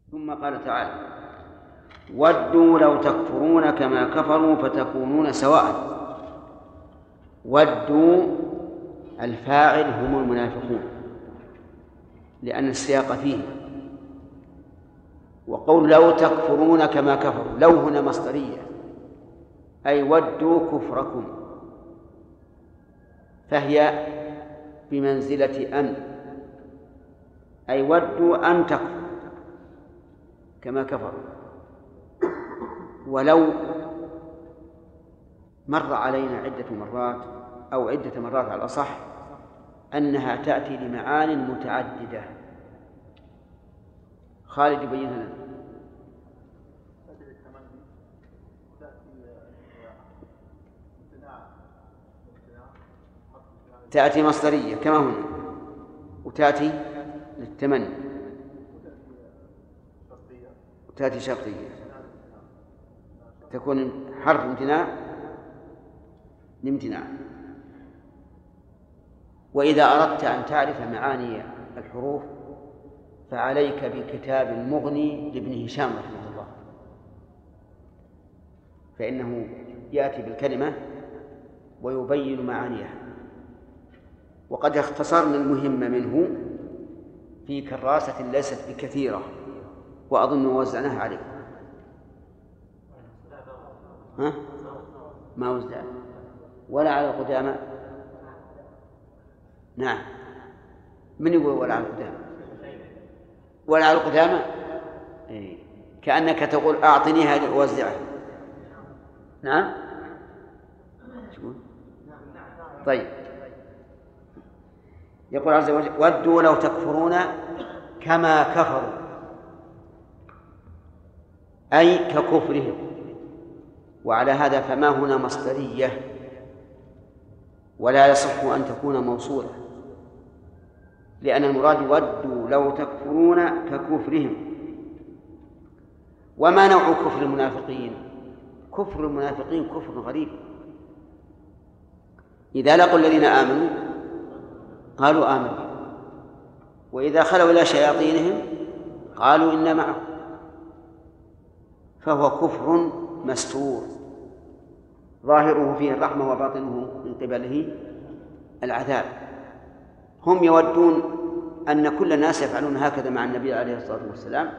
ثم قال تعالى: ودوا لو تكفرون كما كفروا فتكونون سواء. ودوا الفاعل هم المنافقون لأن السياق فيه، وقول لو تكفرون كما كفروا، لو هنا مصدرية أي ودوا كفركم، فهي بمنزلة أن، أي ودوا أن تكفروا كما كفروا. ولو مر علينا عدة مرات أو عدة مرات على الأصح أنها تأتي لمعان متعددة. خالد يبين لنا. تأتي مصدرية كما هنا، وتأتي للتمني، وتأتي شرطية، تكون حرف امتناع لامتناع. وإذا أردت أن تعرف معاني الحروف فعليك بكتاب المغني لابن هشام رحمه الله، فإنه يأتي بالكلمة ويبين معانيها. وقد اختصرنا المهم منه في كراسة ليست بكثيرة، وأظن وزعناها عليكم. ها؟ ما وزع ولا على القدامى. نعم، من يقول ولا على القدامى؟ ولا على القدامى؟ إيه. كأنك تقول أعطنيها لأوزعها. نعم. طيب، يقول عز وجل: ودوا لو تكفرون كما كفروا، أي ككفرهم. وعلى هذا فما هنا مصدرية ولا يصح أن تكون موصولة، لأن المراد ودوا لو تكفرون ككفرهم. وما نوع كفر المنافقين؟ كفر المنافقين كفر غريب. إذا لقوا الذين آمنوا قالوا آمنوا، وإذا خلوا إلى شياطينهم قالوا إنا معكم، فهو كفر مستور ظاهره فيه الرحمة وباطنه من قبله العذاب. هم يودون أن كل الناس يفعلون هكذا مع النبي عليه الصلاة والسلام،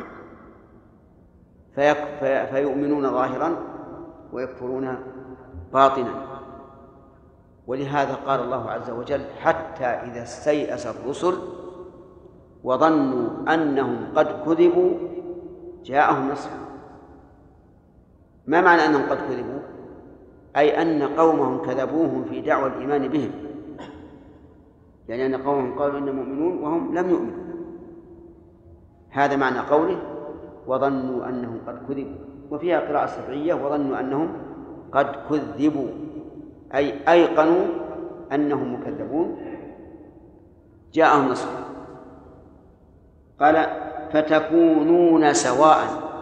فيؤمنون ظاهرا ويكفرون باطنا. ولهذا قال الله عز وجل: حتى إذا استيأس الرسل وظنوا أنهم قد كذبوا جاءهم نصرنا. ما معنى أنهم قد كذبوا؟ أي أن قومهم كذبوهم في دعوى الإيمان بهم، يعني أن قومهم قالوا إننا مؤمنون وهم لم يؤمنوا. هذا معنى قوله وظنوا أنهم قد كذبوا. وفيها قراءة سبعية: وظنوا أنهم قد كذبوا، أي أيقنوا أنهم مكذبون جاءهم نصر. قال: فتكونون سواء.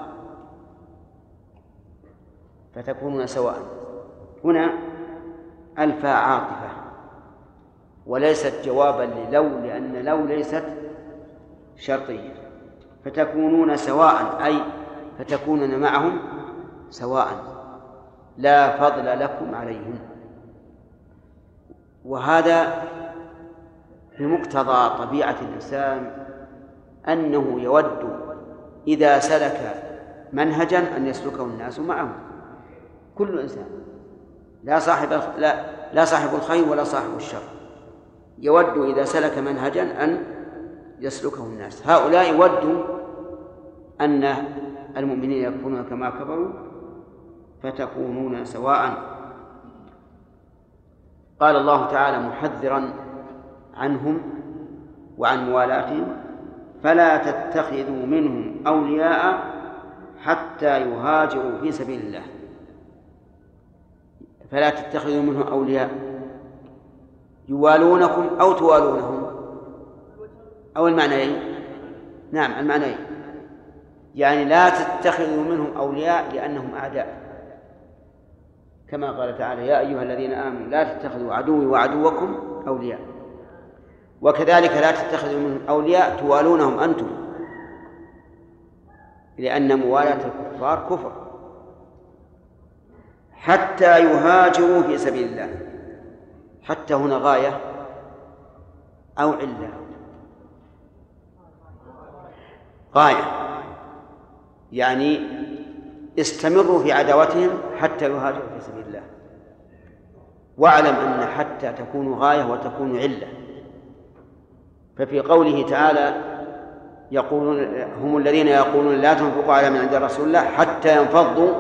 فتكونون سواء هنا الفاء عاطفة وليست جوابا للو، لأن لو ليست شرطية. فتكونون سواء أي فتكونون معهم سواء لا فضل لكم عليهم. وهذا بمقتضى طبيعة الإنسان أنه يود إذا سلك منهجا أن يسلكه الناس معه. كل إنسان، لا صاحب الخير ولا صاحب الشر، يود إذا سلك منهجا أن يسلكه الناس. هؤلاء ودوا أن المؤمنين يكفرون كما كفروا فتكونون سواء. قال الله تعالى محذرا عنهم وعن موالاتهم: فلا تتخذوا منهم أولياء حتى يهاجروا في سبيل الله. فلا تتخذوا منهم أولياء يوالونكم أو توالونهم، أو المعنيين. نعم، المعنيين، يعني لا تتخذوا منهم أولياء لأنهم أعداء، كما قال تعالى: يا أيها الذين آمنوا لا تتخذوا عدوي وعدوكم أولياء. وكذلك لا تتخذوا منهم أولياء توالونهم أنتم. لأن موالاة الكفار كفر، حتى يهاجروا في سبيل الله. حتى هنا غاية أو علة؟ غاية، يعني استمروا في عداوتهم حتى يهاجروا في سبيل الله. واعلم أن حتى تكون غاية وتكون علة. ففي قوله تعالى يقولون هم الذين يقولون لا تنفقوا على من عند رسول الله حتى ينفضوا،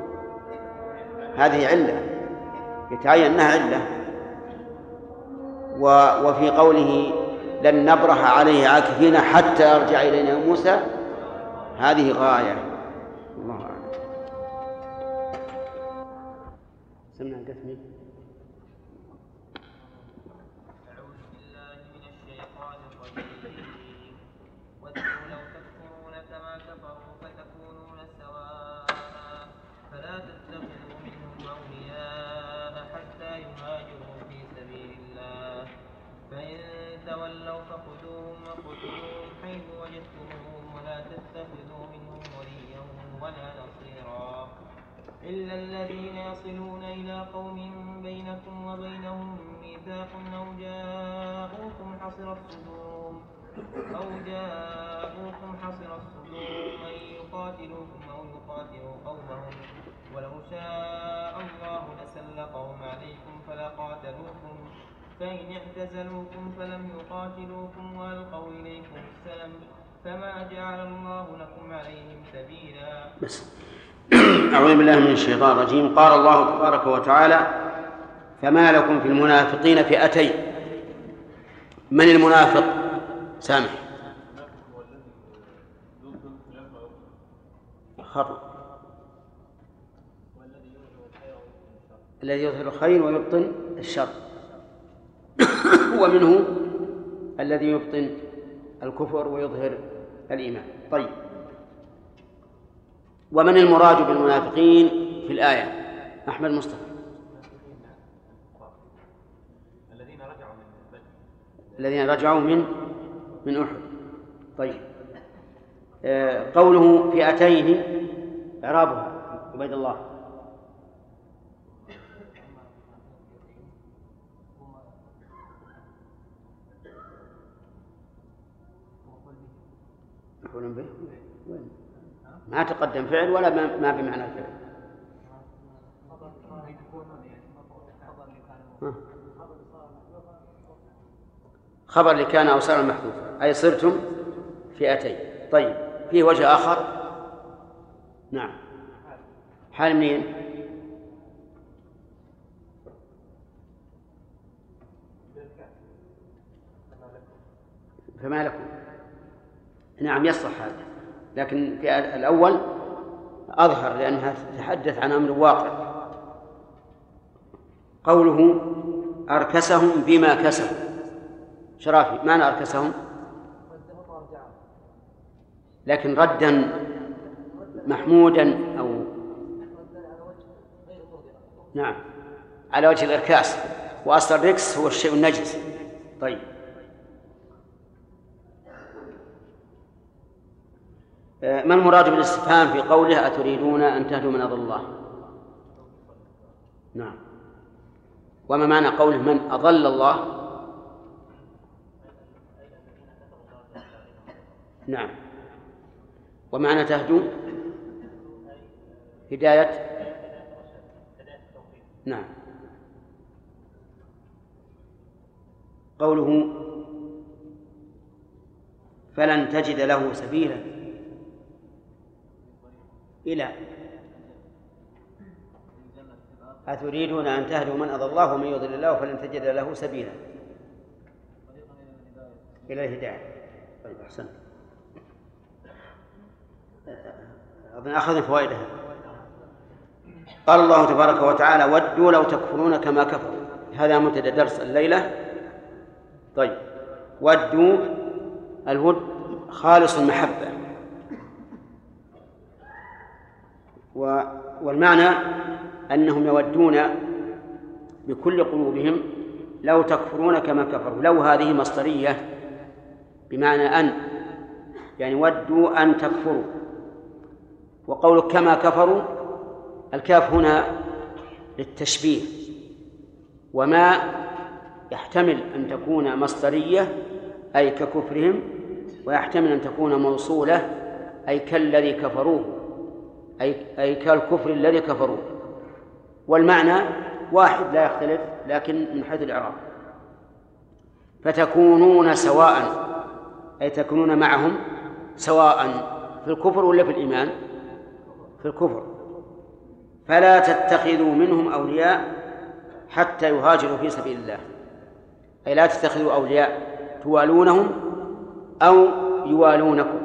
هذه علة يتعين أنها علة. وفي قوله لن نبرح عليه عاكفين حتى يرجع إلينا موسى، هذه غاية. الله أعلم. سمع قسمي. أعوذ بالله من الشيطان الرجيم. ودوا لو تكفرون كما كفروا فتكونون سواء فلا تتخذوا منهم أولياء حتى يهاجروا في سبيل الله فإن تولوا فخذوهم وقتلوهم حيث وجدتموهم ولا تتخذوا منهم وليا ولا نصيرا إلا الذين يصلون إلى قوم بينكم وبينهم ميثاق أو جاءوكم حصر الصدور أن يقاتلوكم أو يقاتلوا قومهم ولو شاء الله لسلطهم عليكم فلقاتلوكم فإن اعتزلوكم فلم يقاتلوكم وألقوا إليكم السلم فما جعل الله لكم عليهم سبيلا. أعوذ بالله من الشيطان الرجيم. قال الله تبارك وتعالى فما لكم في المنافقين فئتين. من المنافق؟ سامح خطأ. الذي يظهر الخير ويبطن الشر، ومنه الذي يبطن الكفر ويظهر الإيمان. طيب، ومن المراد بالمنافقين في الآية؟ أحمد مصطفى. الذين رجعوا من أحد. طيب، قوله فئتين إعرابها عبيد الله. ما تقدم فعل ولا ما بمعنى الفعل. خبر لكان أو صار المحذوف، أي صرتم فئتين. طيب، فيه وجه آخر. نعم، حال منين؟ فما لكم. نعم يصلح هذا، لكن في الأول أظهر لأنها تتحدث عن أمر واقع. قوله أركسهم بما كسبوا. شرافي، معنى أركسهم؟ لكن ردا محمودا أو نعم على وجه الإركاس، وأصل الركس هو الشيء النجس. طيب، ما المراد بالاستفهام في قوله أتريدون أن تهدوا من أضل الله؟ نعم، وما معنى قوله من أضل الله؟ نعم، ومعنى تهدوا هداية. نعم، قوله فلن تجد له سبيلا إلى أتريدون أن تهدوا من أضل الله ومن يضل الله فلن تجد له سبيلا إلى الهداية. طيب، أحسن. أظن أخذنا فوائدها. قال الله تبارك وتعالى ودوا لو تكفرون كما كفروا. هذا مبتدأ درس الليلة. طيب، ودوا الود خالص المحبة، والمعنى أنهم يودون بكل قلوبهم لو تكفرون كما كفروا. لو هذه مصدرية بمعنى أن، يعني ودوا أن تكفروا، وقوله كما كفروا، الكاف هنا للتشبيه، وما يحتمل أن تكون مصدرية أي ككفرهم، ويحتمل أن تكون موصولة أي كالذي كفروه، أي كالكفر الذي كفروه، والمعنى واحد لا يختلف، لكن من حيث الإعراب. فتكونون سواء أي تكونون معهم سواء في الكفر ولا في الإيمان؟ في الكفر. فلا تتخذوا منهم أولياء حتى يهاجروا في سبيل الله، أي لا تتخذوا أولياء توالونهم أو يوالونكم.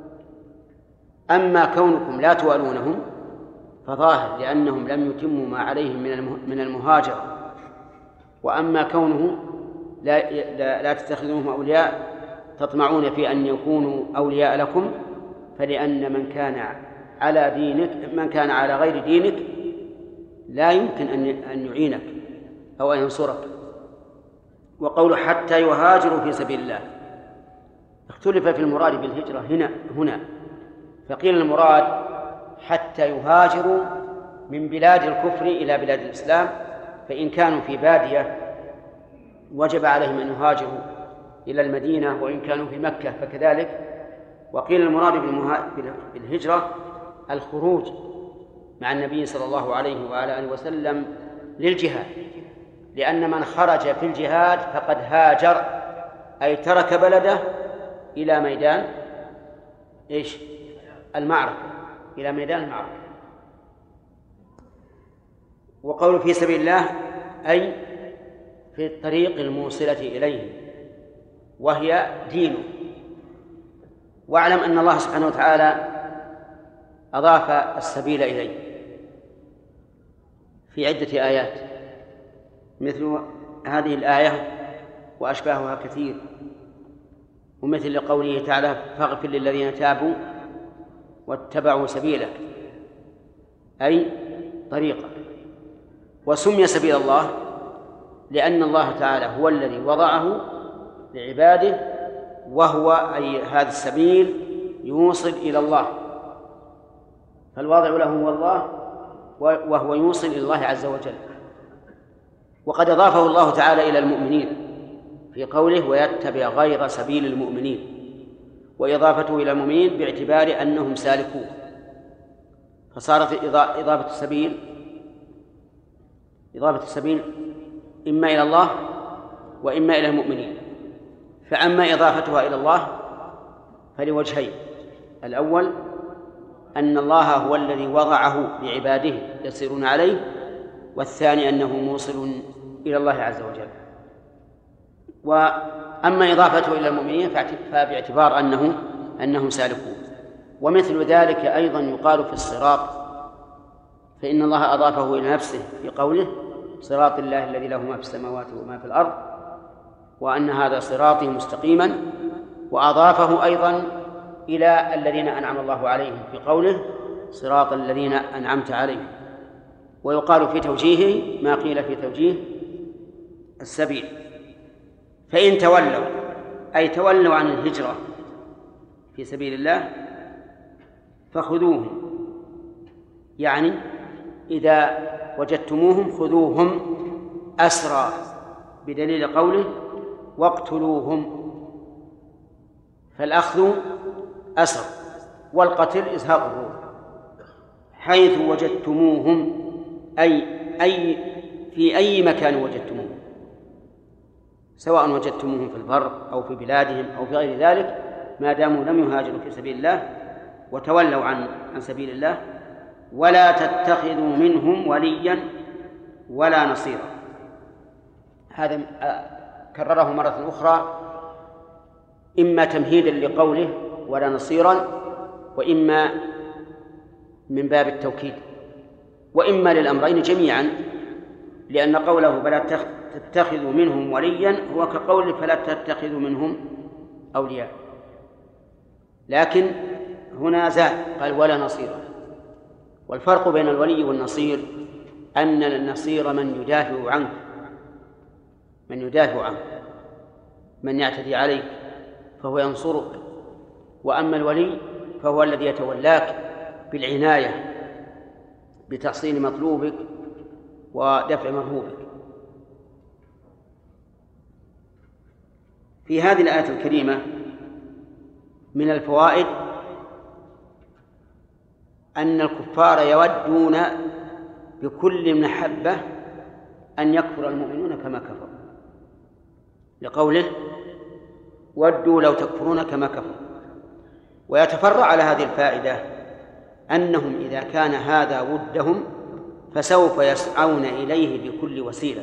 أما كونكم لا توالونهم فظاهر، لأنهم لم يتموا ما عليهم من المهاجرة. وأما كونه لا تتخذوهم أولياء تطمعون في أن يكونوا أولياء لكم، فلأن من كان على غير دينك لا يمكن أن يعينك أو أن ينصرك. وقول حتى يهاجروا في سبيل الله اختلف في المراد بالهجرة هنا، فقيل المراد حتى يهاجروا من بلاد الكفر إلى بلاد الإسلام، فإن كانوا في بادية وجب عليهم أن يهاجروا إلى المدينة، وإن كانوا في مكة فكذلك. وقيل المراد بالهجرة الخروج مع النبي صلى الله عليه وعلى آله وسلم للجهاد، لأن من خرج في الجهاد فقد هاجر، أي ترك بلده إلى ميدان المعركة، إلى ميدان المعركة. وقول في سبيل الله أي في الطريق الموصلة إليه، وهي دينه. واعلم أن الله سبحانه وتعالى أضاف السبيل إليه في عدة آيات، مثل هذه الآية وأشباهها كثير، ومثل قوله تعالى فاغفر للذين تابوا واتبعوا سبيلك، أي طريقة. وسمي سبيل الله لأن الله تعالى هو الذي وضعه لعباده، وهو أي هذا السبيل يوصل إلى الله، فالواضع له هو الله، وهو يوصل إلى الله عز وجل. وقد أضافه الله تعالى إلى المؤمنين في قوله ويتبع غير سبيل المؤمنين، وإضافته إلى المؤمنين باعتبار أنهم سالكوه، فصارت إضافة السبيل إما إلى الله وإما إلى المؤمنين. فأما إضافتها إلى الله فلوجهين: الأول أن الله هو الذي وضعه لعباده يسيرون عليه، والثاني أنه موصل إلى الله عز وجل. وأما إضافته إلى المؤمنين فباعتبار أنهم سالكون. ومثل ذلك أيضا يقال في الصراط، فإن الله أضافه إلى نفسه في قوله صراط الله الذي له ما في السماوات وما في الأرض، وأن هذا صراطي مستقيما. وأضافه أيضا إلى الذين أنعم الله عليهم في قوله صراط الذين أنعمت عليهم. ويقال في توجيهه ما قيل في توجيه السبيل. فإن تولوا أي تولوا عن الهجرة في سبيل الله فخذوهم، يعني إذا وجدتموهم خذوهم أسرى، بدليل قوله واقتلوهم، فالأخذ أسر والقتل إزهاق الروح. حيث وجدتموهم أي في أي مكان وجدتموهم، سواء وجدتموهم في البر أو في بلادهم أو في غير ذلك، ما داموا لم يهاجروا في سبيل الله وتولوا عن سبيل الله. ولا تتخذوا منهم وليا ولا نصيرا. هذا كرره مرة أخرى، إما تمهيدا لقوله ولا نصيرا، وإما من باب التوكيد، وإما للأمرين جميعا، لأن قوله فلا تتخذوا منهم وليا هو كقوله فلا تتخذوا منهم أولياء، لكن هنا زاد قال ولا نصيرا. والفرق بين الولي والنصير أن النصير من يدافع عنك، من يعتدي عليك فهو ينصرك، وأما الولي فهو الذي يتولاك بالعناية بتحصيل مطلوبك ودفع مرهوبك. في هذه الآية الكريمة من الفوائد أن الكفار يودون بكل محبة أن يكفر المؤمنون كما كفروا، لقوله ودوا لو تكفرون كما كفروا. ويتفرع على هذه الفائدة أنهم إذا كان هذا ودهم فسوف يسعون إليه بكل وسيلة،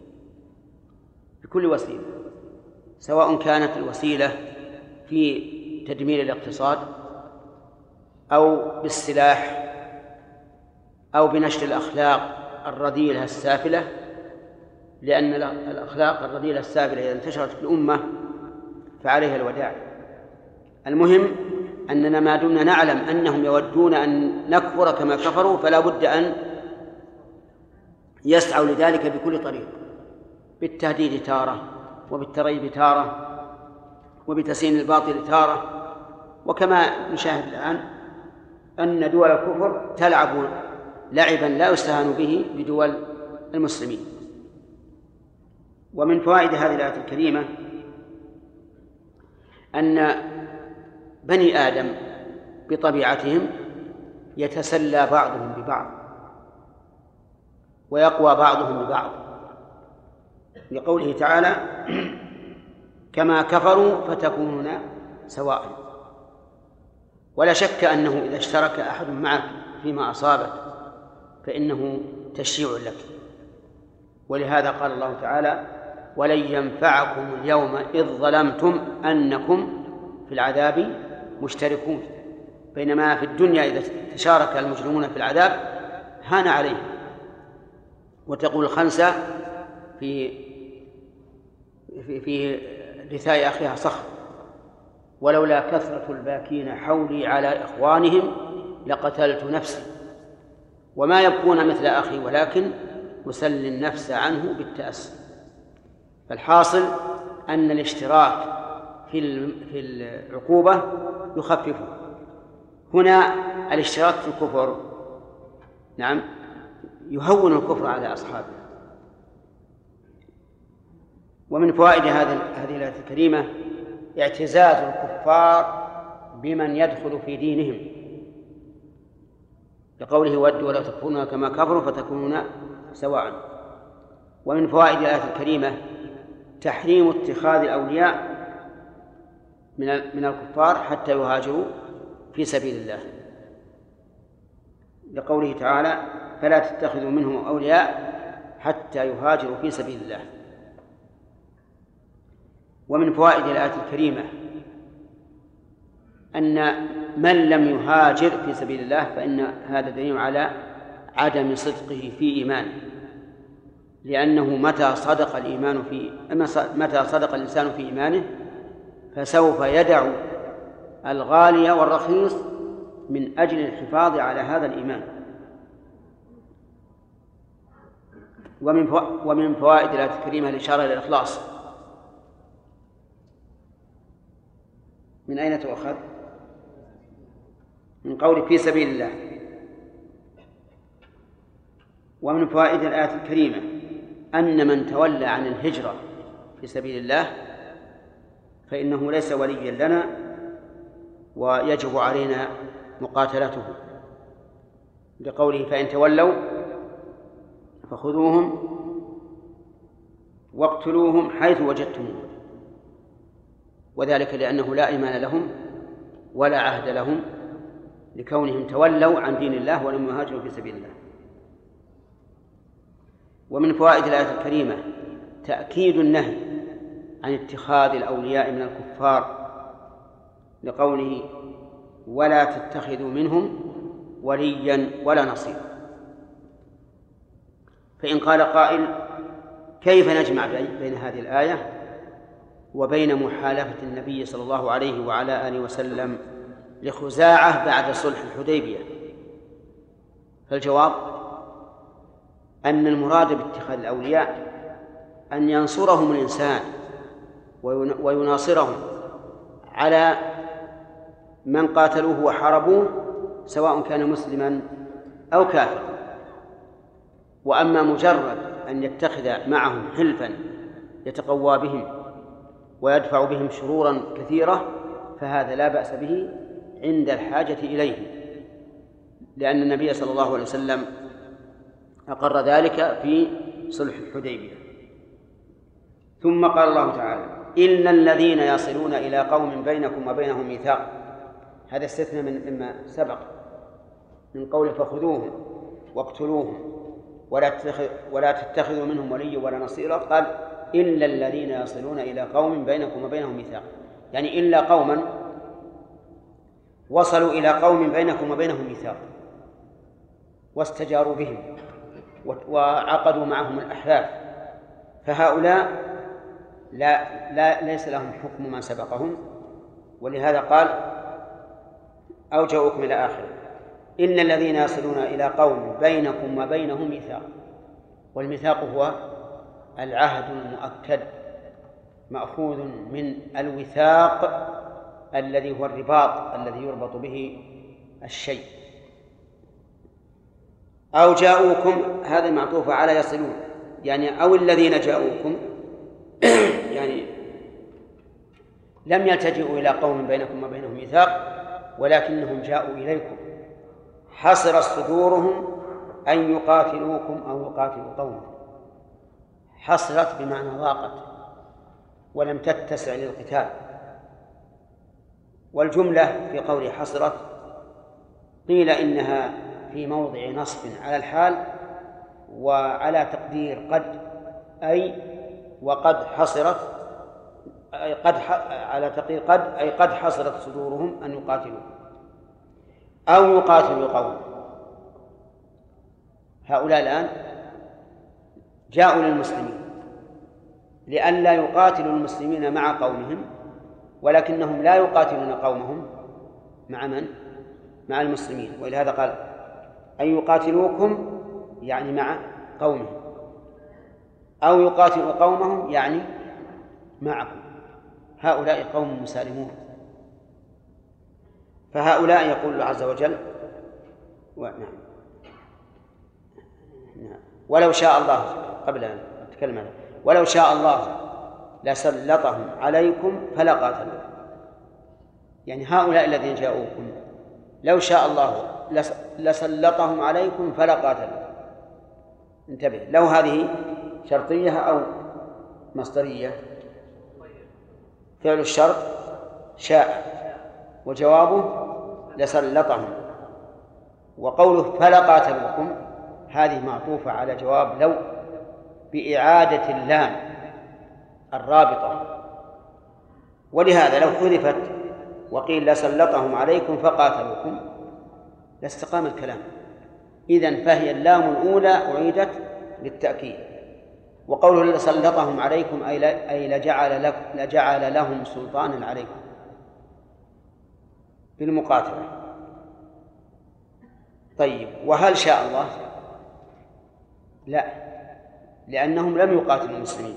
سواء كانت الوسيلة في تدمير الاقتصاد أو بالسلاح أو بنشر الأخلاق الرذيلة السافلة، لأن الأخلاق الرذيلة السافلة إذا انتشرت في الأمة فعليها الوداع. المهم أننا ما دمنا نعلم أنهم يودون أن نكفر كما كفروا فلا بد أن يسعوا لذلك بكل طريق، بالتهديد تارة، وبالتريب تارة، وبتسيين الباطل تارة. وكما نشاهد الآن أن دول الكفر تلعب لعبا لا يستهان به بدول المسلمين. ومن فوائد هذه الآية الكريمة أن بني آدم بطبيعتهم يتسلى بعضهم ببعض ويقوى بعضهم ببعض، لقوله تعالى كما كفروا فتكونون سواء. ولا شك أنه إذا اشترك أحد معك فيما أصابك فإنه تشيع لك، ولهذا قال الله تعالى ولن ينفعكم اليوم إذ ظلمتم أنكم في العذاب مشتركون. بينما في الدنيا إذا تشارك المجرمون في العذاب هان عليهم. وتقول الخنسة في رثاء أخيها صخر ولولا كثرة الباكين حولي على إخوانهم لقتلت نفسي، وما يبكون مثل أخي ولكن أسلي النفس عنه بالتأسي. فالحاصل أن الاشتراك في العقوبة يخففه. هنا الاشتراك في الكفر نعم يهون الكفر على أصحابه. ومن فوائد هذه الآية الكريمة اعتزاز الكفار بمن يدخل في دينهم، لقوله ودوا ولا تكفرون كما كفروا فتكونون سواء. ومن فوائد الآية الكريمة تحريم اتخاذ الأولياء من الكفار حتى يهاجروا في سبيل الله، لقوله تعالى فلا تتخذوا منهم أولياء حتى يهاجروا في سبيل الله. ومن فوائد الآية الكريمة أن من لم يهاجر في سبيل الله فإن هذا دليل على عدم صدقه في إيمانه، لأنه متى صدق الإنسان في إيمانه فسوف يدع الغالي والرخيص من أجل الحفاظ على هذا الإيمان. ومن فوائد الآية الكريمة الإشارة إلى الإخلاص. من أين تؤخذ؟ من قول في سبيل الله. ومن فوائد الآية الكريمة أن من تولى عن الهجرة في سبيل الله فإنه ليس وليا لنا ويجب علينا مقاتلته، لقوله فإن تولوا فخذوهم واقتلوهم حيث وجدتموهم، وذلك لأنه لا إيمان لهم ولا عهد لهم لكونهم تولوا عن دين الله ولم يهاجروا في سبيل الله. ومن فوائد الآية الكريمة تأكيد النهي عن اتخاذ الأولياء من الكفار، لقوله ولا تتخذوا منهم وليا ولا نصيرا. فإن قال قائل كيف نجمع بين هذه الآية وبين محالفة النبي صلى الله عليه وعلى آله وسلم لخزاعة بعد صلح الحديبية؟ فالجواب أن المراد باتخاذ الأولياء أن ينصرهم الإنسان ويناصرهم على من قاتلوه وحاربوه سواء كان مسلما أو كافرا. وأما مجرد أن يتخذ معهم حلفا يتقوى بهم ويدفع بهم شرورا كثيرة فهذا لا بأس به عند الحاجة إليه، لأن النبي صلى الله عليه وسلم أقر ذلك في صلح الحديبية. ثم قال الله تعالى: إن الذين يصلون إلى قوم بينكم وبينهم ميثاق. هذا استثنى مما سبق من قول فخذوهم واقتلوهم ولا تتخذوا منهم وليا ولا نصيرا. قال: إلا الذين يصلون إلى قوم بينكم وبينهم ميثاق، يعني إلا قوما وصلوا إلى قوم بينكم وبينهم ميثاق واستجاروا بهم وعقدوا معهم الأحلاف، فهؤلاء ليس لهم حكم من سبقهم. ولهذا قال: أو جاءوكم إلى آخره. إن الذين يصلون إلى قوم بينكم وبينهم ميثاق، والميثاق هو العهد المؤكد مأخوذ من الوثاق الذي هو الرباط الذي يربط به الشيء. أو جاءوكم، هذا معطوف على يصلون، يعني أو الذين جاءوكم يعني لم يلتجئوا إلى قوم بينكم وبينهم ميثاق ولكنهم جاءوا إليكم، حصرت صدورهم أن يقاتلوكم أو يقاتلوا قومهم. حصرت بمعنى ضاقت ولم تتسع للقتال. والجملة في قول حصرت قيل إنها في موضع نصب على الحال وعلى تقدير قد، أي وقد حصرت، أي قد على تقدير قد، أي قد حصرت صدورهم أن يقاتلوا أو يقاتلوا قوم. هؤلاء الآن جاءوا للمسلمين لئلا يقاتلوا المسلمين مع قومهم، ولكنهم لا يقاتلون قومهم مع من؟ مع المسلمين. ولهذا قال: أن يقاتلوكم يعني مع قومهم، أو يقاتلوا قومهم يعني معكم. هؤلاء قوم مسالمون. فهؤلاء يقول الله عز وجل: ولو شاء الله، قبل أن أتكلم عنه، ولو شاء الله لسلطهم عليكم فلقاتلوا. يعني هؤلاء الذين جاءوكم لو شاء الله لسلطهم عليكم فلقاتلوا. انتبه، لو هذه شرطية أو مصدرية؟ فعل الشرط شاء، وجوابه لسلطهم. وقوله فلقاتلوكم هذه معطوفة على جواب لو بإعادة اللام الرابطة، ولهذا لو حذفت وقيل لسلطهم عليكم فقاتلوكم لاستقام الكلام. إذن فهي اللام الأولى أعيدت للتأكيد. وقوله لسلطهم عليكم أي لجعل لهم سلطانا عليكم بالمقاتلة. طيب، وهل شاء الله؟ لا، لأنهم لم يقاتلوا المسلمين.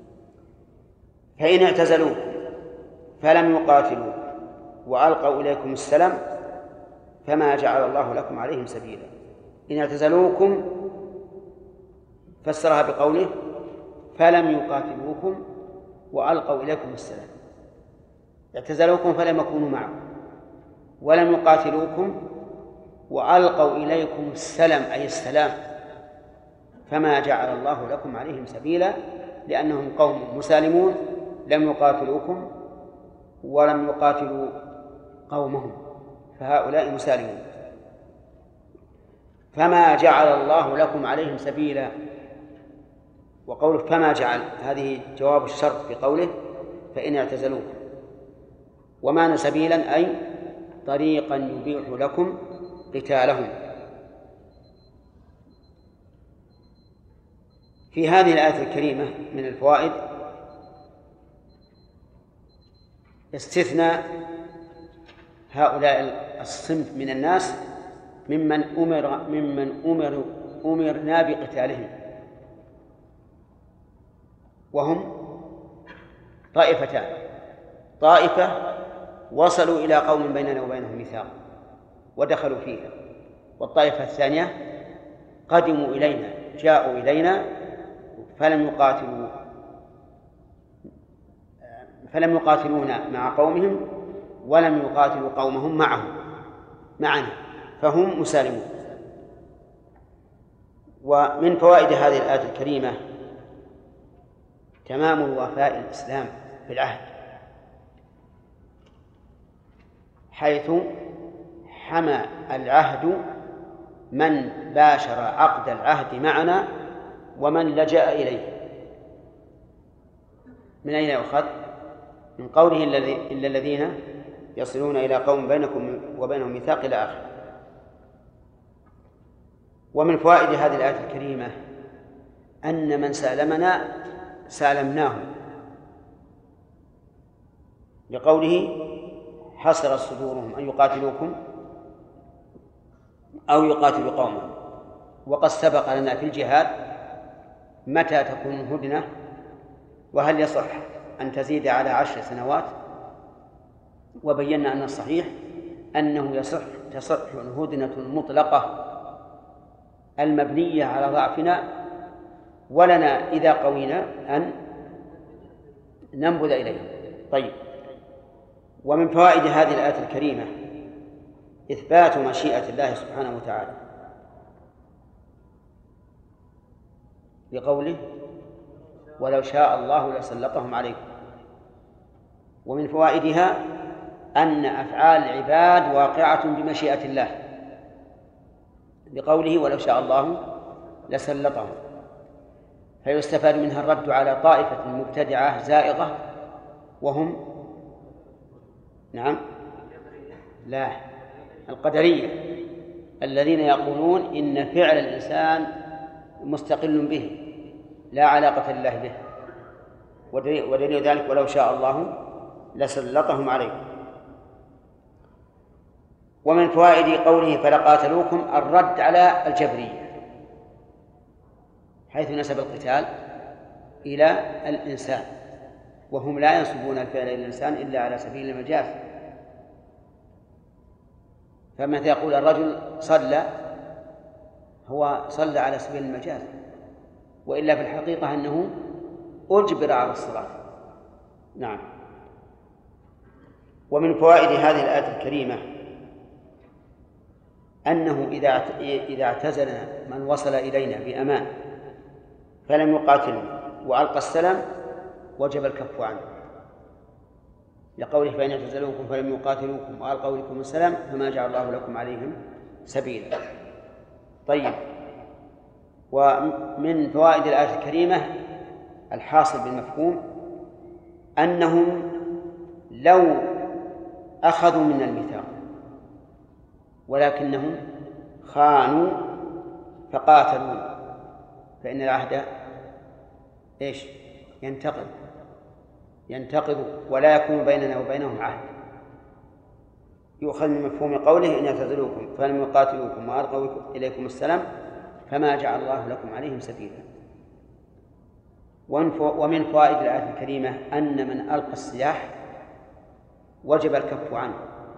فإن اعتزلوكم فلم يقاتلوا وألقوا إليكم السلام فما جعل الله لكم عليهم سبيلا. إن اعتزلوكم فسرها بقوله فلم يقاتلوكم وألقوا إليكم السلام. اعتزلوكم فلم يكونوا معكم، ولم يقاتلوكم وألقوا إليكم السلام أي السلام، فما جعل الله لكم عليهم سبيلا، لأنهم قوم مسالمون لم يقاتلوكم ولم يقاتلوا قومهم، فهؤلاء مسالمون. فما جعل الله لكم عليهم سبيلا. وقوله فما جعل هذه جواب الشرط بقوله فإن اعتزلوكم، ومعنى سبيلا أي طريقا يبيح لكم قتالهم. في هذه الآية الكريمة من الفوائد استثنى هؤلاء الصنف من الناس ممن أمرنا بقتالهم، وهم طائفتان: طائفة وصلوا إلى قوم بيننا وبينهم ميثاق ودخلوا فيها، والطائفة الثانية قدموا إلينا، جاءوا إلينا فلم يقاتلونا مع قومهم ولم يقاتلوا قومهم معنا، فهم مسالمون. ومن فوائد هذه الآية الكريمة تمام الوفاء الإسلام في العهد، حيث حمى العهد من باشر عقد العهد معنا ومن لجأ إليه. من أين يؤخذ؟ من قوله إلا الذين يصلون إلى قوم بينكم وبينهم ميثاق إلى آخره. ومن فوائد هذه الآية الكريمة أن من سالمنا سالمناه، لقوله حصرت صدورهم أن يقاتلوكم أو يقاتلوا قومهم. وقد سبق لنا في الجهاد متى تكون هدنة، وهل يصح أن تزيد على 10 سنوات، وبينا أن الصحيح أنه تصح الهدنة المطلقة المبنية على ضعفنا، ولنا إذا قوينا أن ننبذ إليه. طيب، ومن فوائد هذه الآية الكريمة إثبات مشيئة الله سبحانه وتعالى، بقوله ولو شاء الله لسلطهم عليكم. ومن فوائدها أن أفعال العباد واقعة بمشيئة الله، بقوله ولو شاء الله لسلطهم، فيستفاد منها الرد على طائفة مبتدعة زائغة وهم القدرية الذين يقولون إن فعل الإنسان مستقل به لا علاقة لله به، ودليل ذلك ولو شاء الله لسلطهم عليكم. ومن فوائد قوله فلقاتلوكم الرد على الجبرية، حيث نسب القتال إلى الإنسان، وهم لا ينسبون الفعل إلى الإنسان إلا على سبيل المجاز. فمتى يقول الرجل صلى، هو صلى على سبيل المجاز، وإلا في الحقيقة أنه أجبر على الصلاة. نعم. ومن فوائد هذه الآية الكريمة أنه إذا اعتزلنا من وصل إلينا بأمان فلم يقاتلنا وألقى السلام وجب الكف عنه، لقوله فإن اعتزلوكم فلم يقاتلوكم وألقوا إليكم السلام فما جعل الله لكم عليهم سبيلا. طيب، ومن فوائد الآية الكريمة الحاصل بالمفهوم أنهم لو أخذوا من الميثاق ولكنهم خانوا فقاتلوا فإن العهد ينتقض ولا يكون بيننا وبينهم عهد. يؤخذ من مفهوم قوله إن اعتزلوكم فلم يقاتلوكم وألقوا إليكم السلام فما جعل الله لكم عليهم سبيلا. ومن فوائد الآية الكريمة أن من ألقى السلاح وجب الكف عنه،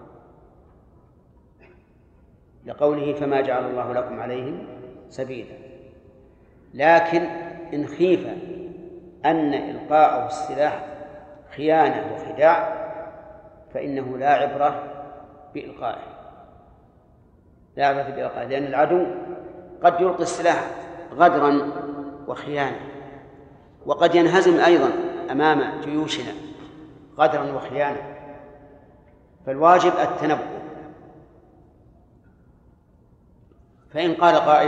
لقوله فما جعل الله لكم عليهم سبيلا. لكن إن خيف أن إلقاءه السلاح خيانة وخداع فإنه لا عبرة بإلقائه، لأن العدو قد يلقي السلاح غدرا وخيانة، وقد ينهزم أيضا أمام جيوشنا غدرا وخيانة، فالواجب التنبؤ. فإن قال قائل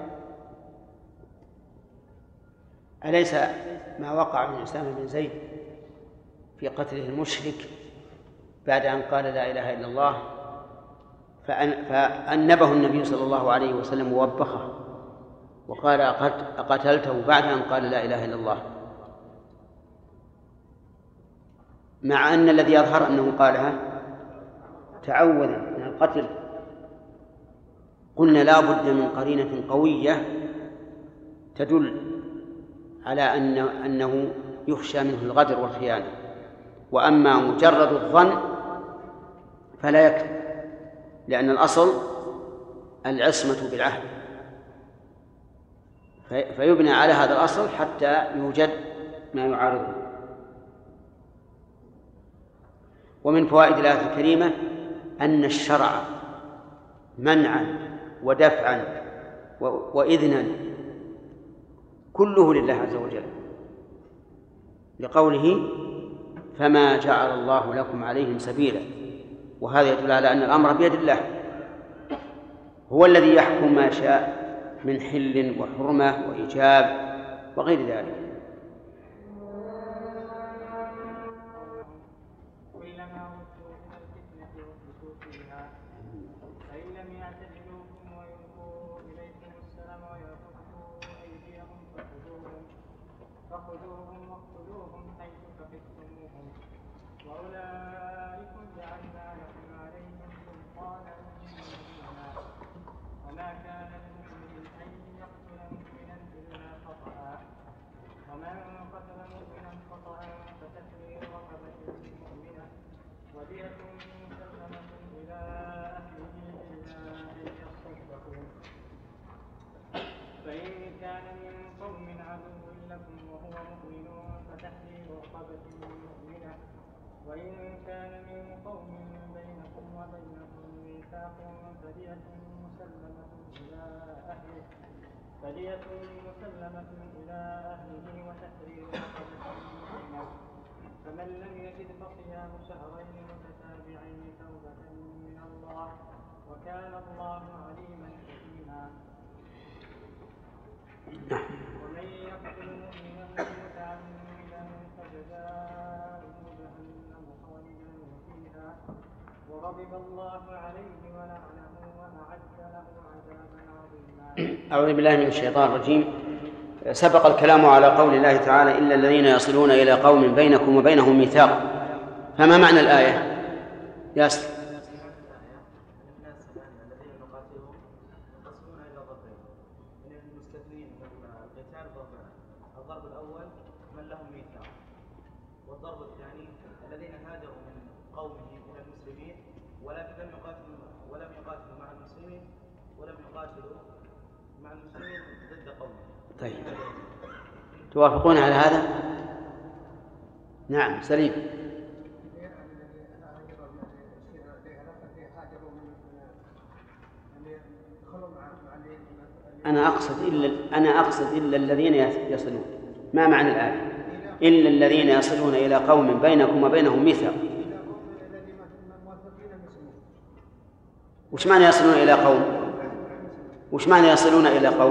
أليس ما وقع من أسامة بن زيد في قتله المشرك بعد أن قال لا إله إلا الله فأنبه النبي صلى الله عليه وسلم ووبخه وقال أقتلته بعد أن قال لا إله إلا الله، مع أن الذي يظهر أنه قالها تعوذا من القتل؟ قلنا لا بد من قرينة قوية تدل على أنه يخشى منه الغدر والخيانة، وأما مجرد الظن فلا يكفي، لأن الأصل العصمة بالعهد، فيبنى على هذا الأصل حتى يوجد ما يعارضه. ومن فوائد الآية الكريمة أن الشرع منعا ودفعا وإذنا كله لله عز وجل، لقوله فما جعل الله لكم عليهم سبيلا، وهذا يدل على أن الأمر بيد الله، هو الذي يحكم ما شاء من حل وحرمة وإيجاب وغير ذلك. فخذوهم واقتلوهم حيث ثقفتموهم وأولئكم جعلنا لكم عليهم سلطانا مبينا وما كان لمؤمن أن يقتل مؤمنا إلا خطأ ومن قتل مؤمنا خطأ فتحرير رقبة مؤمنة ودية مسلمة إلى أهله إلا أن يصدقوا فإن كان من قوم عدو لكم وهو مؤمن فتحرير رقبة مؤمنة وإن كان من قوم بينكم وبينهم ميثاق فدية مسلمة إلى أهله وتحرير رقبة مؤمنة فمن لم يجد فصيام شهرين متتابعين توبة من الله وكان الله عليما حكيما. ومن يقتل مؤمنا متعمدا فجزاؤه جهنم خالدا فيها وغضب الله عليه ولعنه وأعد له عذابا عظيما. أعوذ بالله من الشيطان الرجيم. سبق الكلام على قول الله تعالى إلا الذين يصلون إلى قوم بينكم وبينهم ميثاق، فما معنى الآية؟ ياسر. الضرب الأول من لهم ميثاق، والضرب الثاني الذين هاجروا من قومهم إلى المسلمين ولكن لم يقاتلوا مع المسلمين ولم يقاتلوا مع المسلمين ضد قومهم. طيب، توافقون على هذا؟ نعم سليم. أنا أقصد إلا الذين يصلون. ما معنى الآية؟ إلا الذين يصلون إلى قوم بينكم وبينهم ميثاق. وش معنى يصلون إلى قوم؟ وش معنى يصلون إلى قوم؟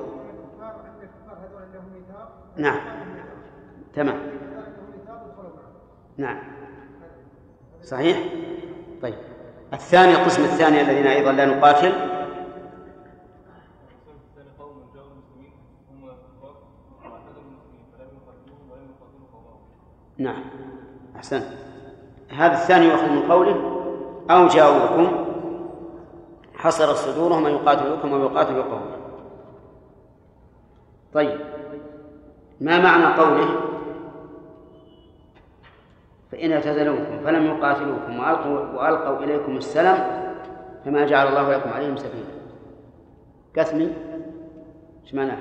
نعم تمام، نعم صحيح. طيب الثاني، القسم الثاني الذين أيضا لا نقاتل، نعم أحسن. هذا الثاني يؤخذ من قوله أو جاءوكم حصر صدورهم أن يقاتلوكم أو يقاتلوا قوم. طيب ما معنى قوله فإن اعتزلوكم فلم يقاتلوكم وألقوا إليكم السلام فما جعل الله لكم عليهم سبيلا؟ كثمي ايش معناه؟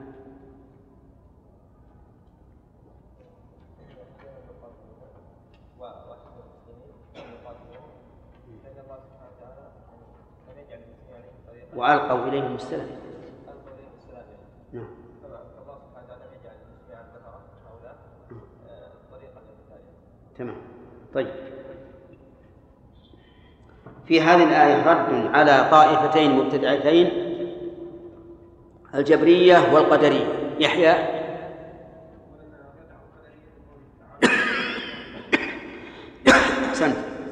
وألقوا إليهم السلام. نعم. تمام. طيب في هذه الآية رد على طائفتين مبتدعتين، الجبرية والقدرية. يحيى. أحسنت.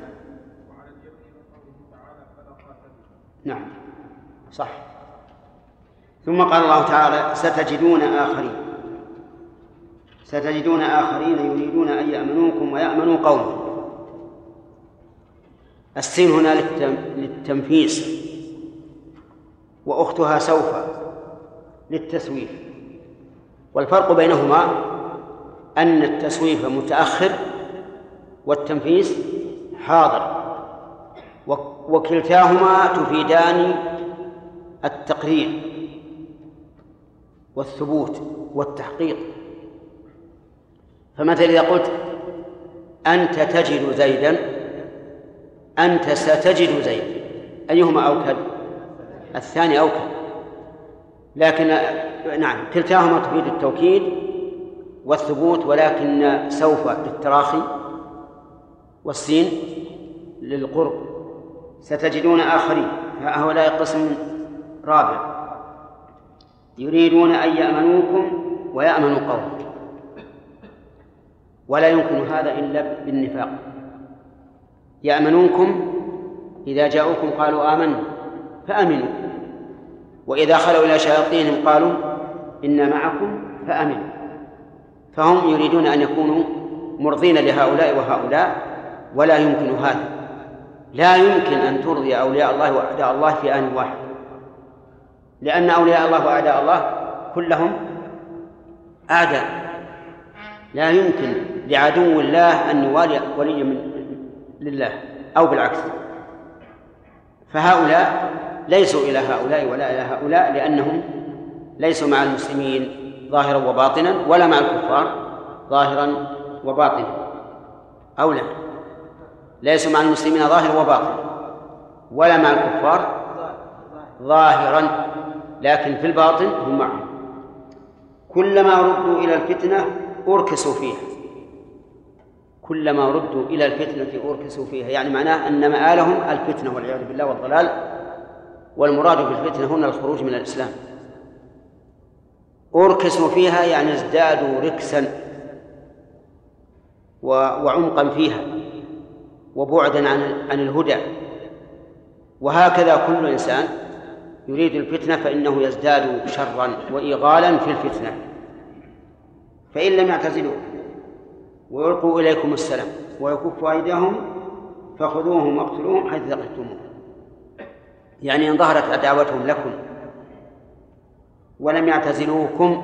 نعم صح. ثم قال الله تعالى ستجدون آخرين يريدون أن يأمنوكم ويأمنوا قومهم. السين هنا للتنفيس، وأختها سوف للتسويف، والفرق بينهما أن التسويف متأخر والتنفيس حاضر. وكلتاهما تفيدان التقرير والثبوت والتحقيق. فمثلا إذا قلت أنت تجد زيدا، أنت ستجد زيدا، أيهما أوكد؟ الثاني أوكد. لكن نعم كلتاهما تفيد التوكيد والثبوت، ولكن سوف للتراخي والسين للقرب. ستجدون آخرين، هؤلاء قسم رابع يريدون أن يأمنوكم ويأمنوا قومهم، ولا يمكن هذا إلا بالنفاق. يأمنونكم إذا جاءوكم قالوا آمنا فأمنوا، وإذا خلوا إلى شياطينهم قالوا إنا معكم فأمنوا. فهم يريدون أن يكونوا مرضين لهؤلاء وهؤلاء، ولا يمكن هذا. لا يمكن أن ترضي أولياء الله وأعداء الله في آن واحد، لأن أولياء الله وأعداء الله كلهم أعداء. لا يمكن لعدو الله أن يوالي ولي لله أو بالعكس. فهؤلاء ليسوا إلى هؤلاء ولا إلى هؤلاء، لأنهم ليسوا مع المسلمين ظاهرا وباطنا، ولا مع الكفار ظاهرا وباطنا، أو لا، ليسوا مع المسلمين ظاهرا وباطنا ولا مع الكفار ظاهرا، لكن في الباطن هم معهم. كلما ردوا إلى الفتنة أركسوا فيها، كلما ردوا إلى الفتنة أركسوا فيها، يعني معناه أن مآلهم الفتنة والعياذ بالله والضلال، والمراد بالفتنة هنا الخروج من الإسلام. أركسوا فيها يعني ازدادوا ركسا وعمقا فيها وبعدا عن الهدى. وهكذا كل إنسان يريد الفتنة فإنه يزداد شرا وإيغالا في الفتنة. فإن لم يعتزلوا ويلقوا إليكم السلام ويكفوا أيديهم فخذوهم واقتلوهم حيث ثقفتموهم، يعني إن ظهرت عداوتهم لكم ولم يعتزلوكم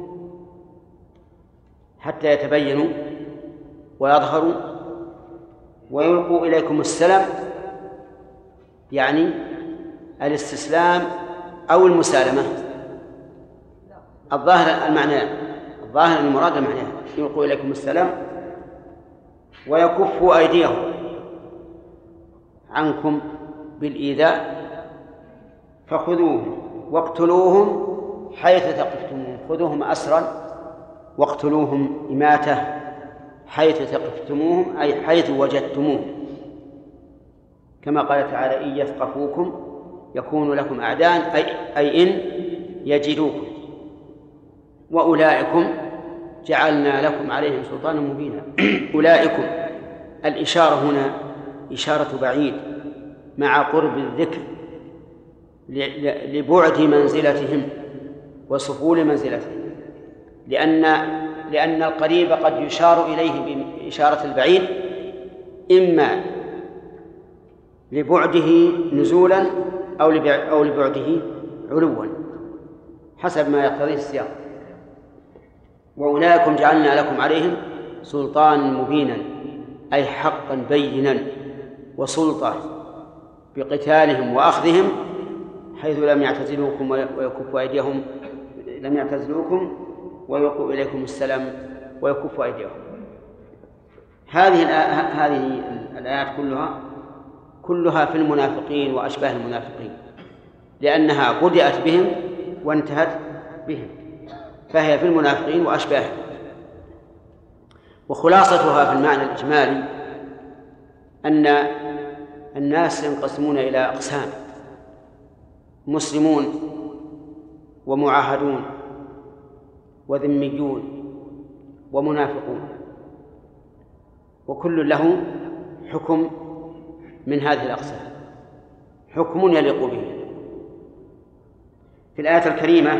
حتى يتبينوا ويظهروا ويلقوا إليكم السلام، يعني الاستسلام أو المسالمة. الظاهر المراد المعنى يلقوا إليكم السلام ويكفوا أيديهم عنكم بالإيذاء فخذوهم واقتلوهم حيث ثقفتموهم. خذوهم أسرا واقتلوهم إماتة حيث ثقفتموهم، أي حيث وجدتموهم، كما قال تعالى إن يثقفوكم يكونوا لكم أعداء، أي إن يجدوكم، وأولئكم جعلنا لكم عليهم سلطانا مبينا. أولئكم الإشارة هنا إشارة بعيد مع قرب الذكر لبعد منزلتهم وسفول منزلتهم، لأن القريب قد يشار إليه بإشارة البعيد إما لبعده نزولا أو لبعده علوا حسب ما يقتضيه السياق. وأولئكم جعلنا لكم عليهم سلطانا مبينا، أي حقا بينا وسلطة بقتالهم وأخذهم حيث لم يعتزلوكم ويكفوا أيديهم، لم يعتزلوكم ويلقوا إليكم السلام ويكفوا أيديهم. هذه الآيات كلها في المنافقين وأشباه المنافقين، لأنها بدأت بهم وانتهت بهم، فهي في المنافقين وأشباههم. وخلاصتها في المعنى الإجمالي أن الناس ينقسمون إلى أقسام: مسلمون ومعاهدون وذميون ومنافقون، وكل له حكم من هذه الأقسام، حكم يليق به. في الآية الكريمة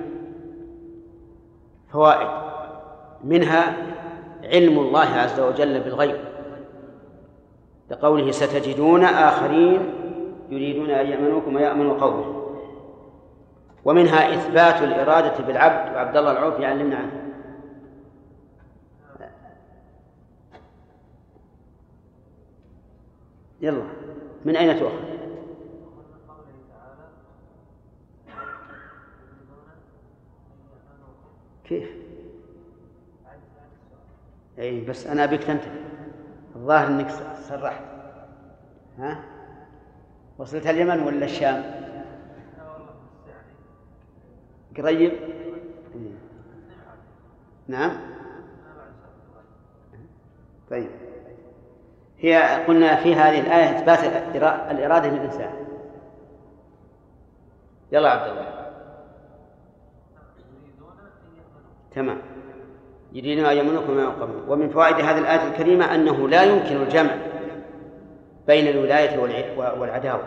فوائد، منها علم الله عز وجل بالغيب لقوله ستجدون آخرين يريدون أن يأمنوكم ويأمنوا قومهم. ومنها إثبات الإرادة بالعبد، وعبد الله العوفي يعلمنا عنه. يلا من أين تؤخذ؟ كيف؟ أي بس أنا أبيك تنتبه، الظاهر أنك سرحت. ها؟ وصلت اليمن ولا الشام؟ قريب؟ نعم. طيب، هي قلنا في هذه الآية إثبات الإرادة للإنسان. يلا عبد الله. تمام، يريدون أن يمنوكم ما يقومون. ومن فوائد هذه الآية الكريمة أنه لا يمكن الجمع بين الولاية والعداوة،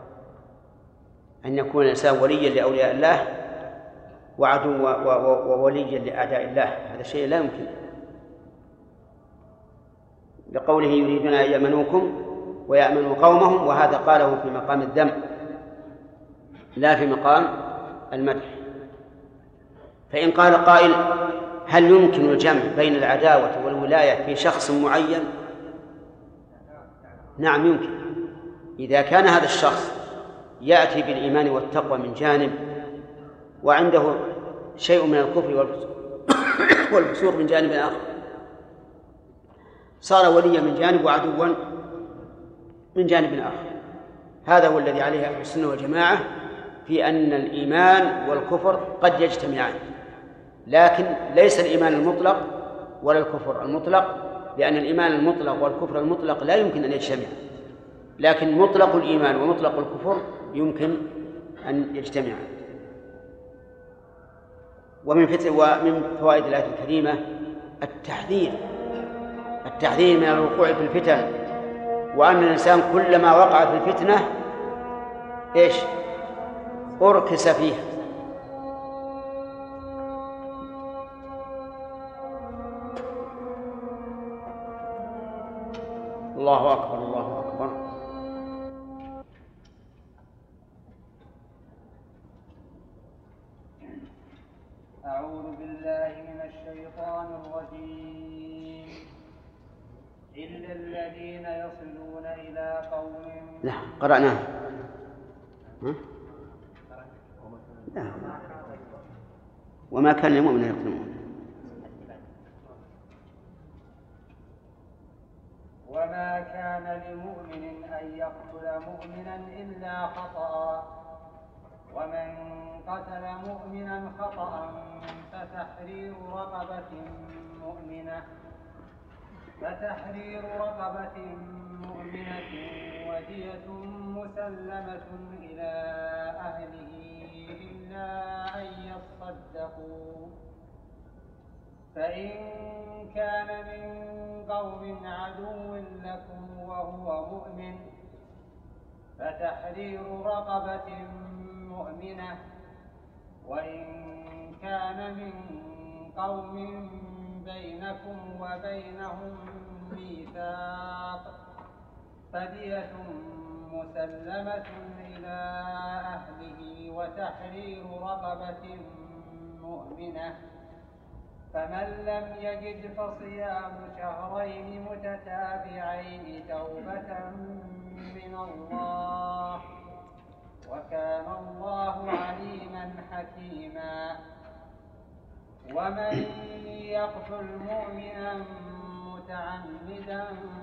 أن يكون الإنسان وليا لأولياء الله وعدو ووليا لأعداء الله، هذا شيء لا يمكن، لقوله يريدون أن يمنوكم ويأمنوا قومهم، وهذا قاله في مقام الذم لا في مقام المدح. فإن قال قائل هل يمكن الجمع بين العداوة والولاية في شخص معين؟ نعم يمكن، إذا كان هذا الشخص يأتي بالإيمان والتقوى من جانب وعنده شيء من الكفر والفسوق من جانب آخر، صار وليا من جانب وعدوا من جانب آخر. هذا هو الذي عليه أهل السنة والجماعة في أن الإيمان والكفر قد يجتمعان، لكن ليس الإيمان المطلق ولا الكفر المطلق، لأن الإيمان المطلق والكفر المطلق لا يمكن أن يجتمع، لكن مطلق الإيمان ومطلق الكفر يمكن أن يجتمعا. ومن فوائد الآية الكريمة التحذير من الوقوع في الفتن، وأن الإنسان كلما وقع في الفتنة أركس فيها. الله أكبر الله أكبر. أعوذ بالله من الشيطان الرجيم. إلا الذين يصلون إلى قوم. لا قرأناه. لا. وما كان للمؤمن يقتل مؤمنا. وما كان لمؤمن أن يقتل مؤمنا إلا خطأ، ومن قتل مؤمنا خطأ فتحرير رقبة مؤمنة ودية مسلمة إلى أهله إلا أن يصدقوا، فإن كان من قوم عدو لكم وهو مؤمن فتحرير رقبة مؤمنة، وإن كان من قوم بينكم وبينهم ميثاق فدية مسلمة إلى أهله وتحرير رقبة مؤمنة، فمن لم يجد فصيام شهرين متتابعين توبة من الله، وكان الله عليما حكيما. ومن يقتل مؤمنا متعمدا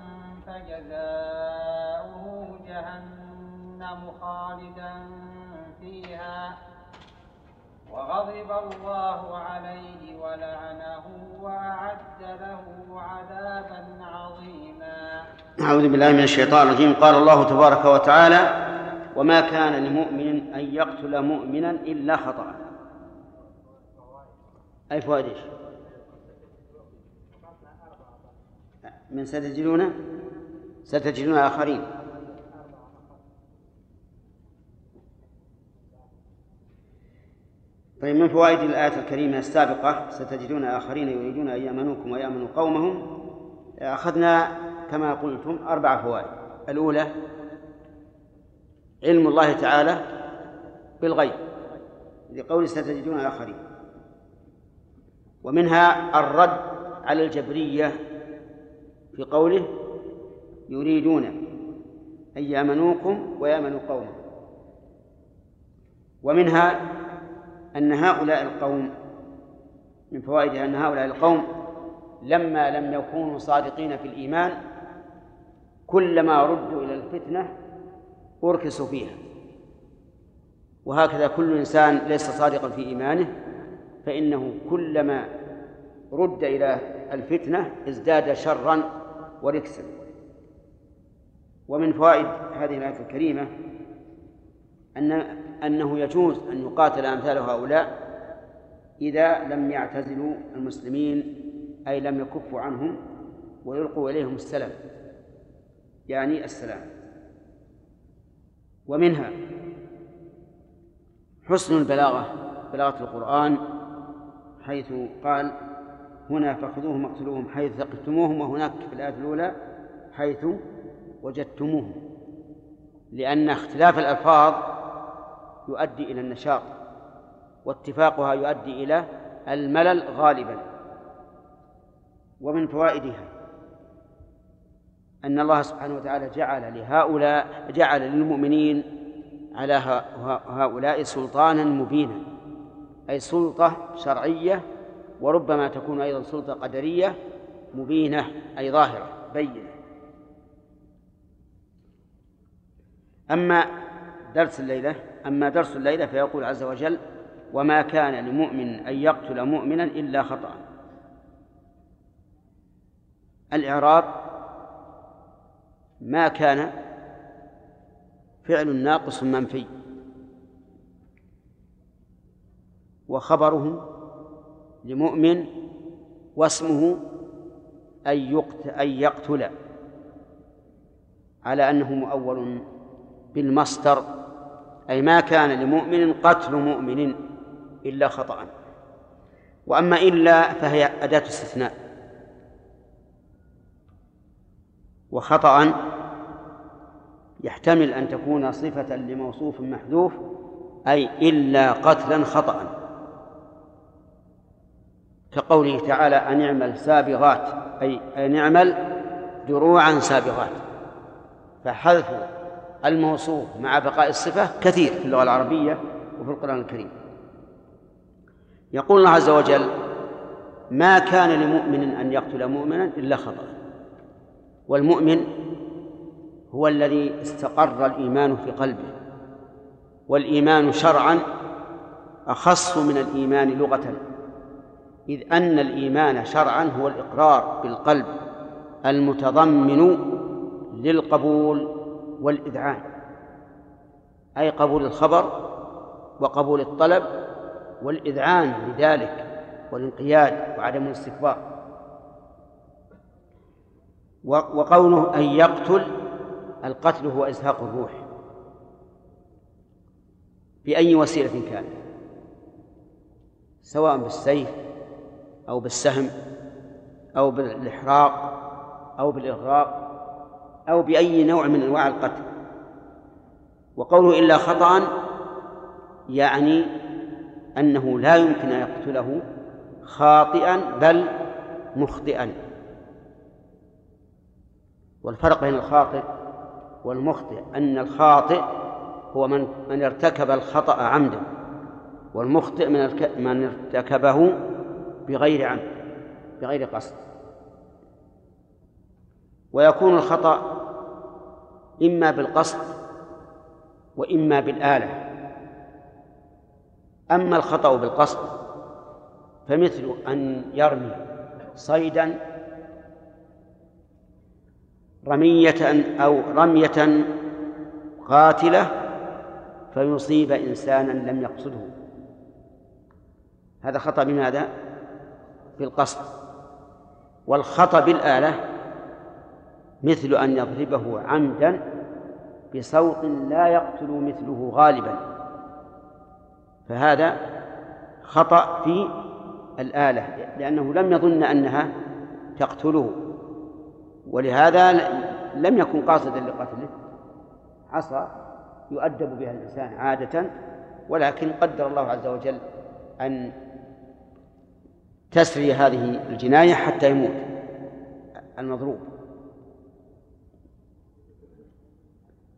فجزاؤه جهنم خالدا فيها وغضب الله عليه ولعنه وأعد له عذابا عظيما. أعوذ بالله من الشيطان الرجيم. قال الله تبارك وتعالى: وما كان لمؤمن أن يقتل مؤمنا إلا خطأ. أي فوائد إيش؟ من ستجدون آخرين. طيب، من فوائد الآية الكريمة السابقة ستجدون آخرين يريدون أن يأمنوكم ويأمنوا قومهم، أخذنا كما قلتم 4 فوائد. الأولى علم الله تعالى بالغيب لقول ستجدون آخرين، ومنها الرد على الجبرية في قوله يريدون أي يأمنوكم ويأمنوا قومهم. ومنها أن هؤلاء القوم، من فوائدها أن هؤلاء القوم لما لم يكونوا صادقين في الإيمان كلما ردوا إلى الفتنة أركسوا فيها. وهكذا كل إنسان ليس صادقا في إيمانه فإنه كلما رد إلى الفتنة ازداد شرا وركسا. ومن فوائد هذه الآية الكريمة أنه يجوز أن يقاتل أمثال هؤلاء إذا لم يعتزلوا المسلمين، أي لم يكفوا عنهم ويلقوا إليهم السلام، يعني السلام. ومنها حسن البلاغة، بلاغة القرآن، حيث قال هنا فخذوهم واقتلوهم حيث ثقفتموهم، وهناك في الآية الأولى حيث وجدتموهم، لأن اختلاف الألفاظ يؤدي إلى النشاط، واتفاقها يؤدي إلى الملل غالبا. ومن فوائدها أن الله سبحانه وتعالى جعل للمؤمنين على هؤلاء سلطانا مبينا، أي سلطة شرعية، وربما تكون أيضا سلطة قدرية مبينة، أي ظاهرة بينة. أما درس الليلة فيقول عز وجل: وما كان لمؤمن أن يقتل مؤمنا إلا خطأ. الإعراب: ما كان فعل ناقص منفي، وخبره لمؤمن، واسمه أن يقتل، على أنه مؤول بالمصدر، أي ما كان لمؤمن قتل مؤمن إلا خطأ. وأما إلا فهي أداة استثناء، وخطأ يحتمل أن تكون صفة لموصوف محذوف، أي إلا قتلا خطأ، كقوله تعالى: أن اعمل سابغات، أي أن اعمل دروعا سابغات. فحذف الموصوف مع بقاء الصفة كثير في اللغة العربية وفي القرآن الكريم. يقول الله عز وجل: ما كان لمؤمن أن يقتل مؤمنا إلا خطأ. والمؤمن هو الذي استقر الإيمان في قلبه، والإيمان شرعا أخص من الإيمان لغة، إذ أن الإيمان شرعا هو الإقرار بالقلب المتضمن للقبول والإذعان، أي قبول الخبر وقبول الطلب والإذعان لذلك والانقياد وعدم الاستكبار. وقوله أن يقتل، القتل هو إزهاق الروح بأي وسيلة كان، سواء بالسيف أو بالسهم أو بالإحراق أو بالإغراق أو بأي نوع من أنواع القتل. وقوله إلا خطأ يعني أنه لا يمكن أن يقتله خاطئا بل مخطئا. والفرق بين الخاطئ والمخطئ أن الخاطئ هو من ارتكب الخطأ عمدا، والمخطئ من ارتكبه بغير عمد، بغير قصد. ويكون الخطأ إما بالقصد وإما بالآلة. أما الخطأ بالقصد فمثل أن يرمي صيدا رمية أو رمية قاتلة فيصيب إنسانا لم يقصده، هذا خطأ بماذا؟ بالقصد. والخطأ بالآلة مثل أن يضربه عمدا بصوت لا يقتل مثله غالبا، فهذا خطأ في الآلة لأنه لم يظن أنها تقتله، ولهذا لم يكن قاصدا لقتله، عصى يؤدب بها الإنسان عادة، ولكن قدر الله عز وجل أن تسري هذه الجناية حتى يموت المضروب.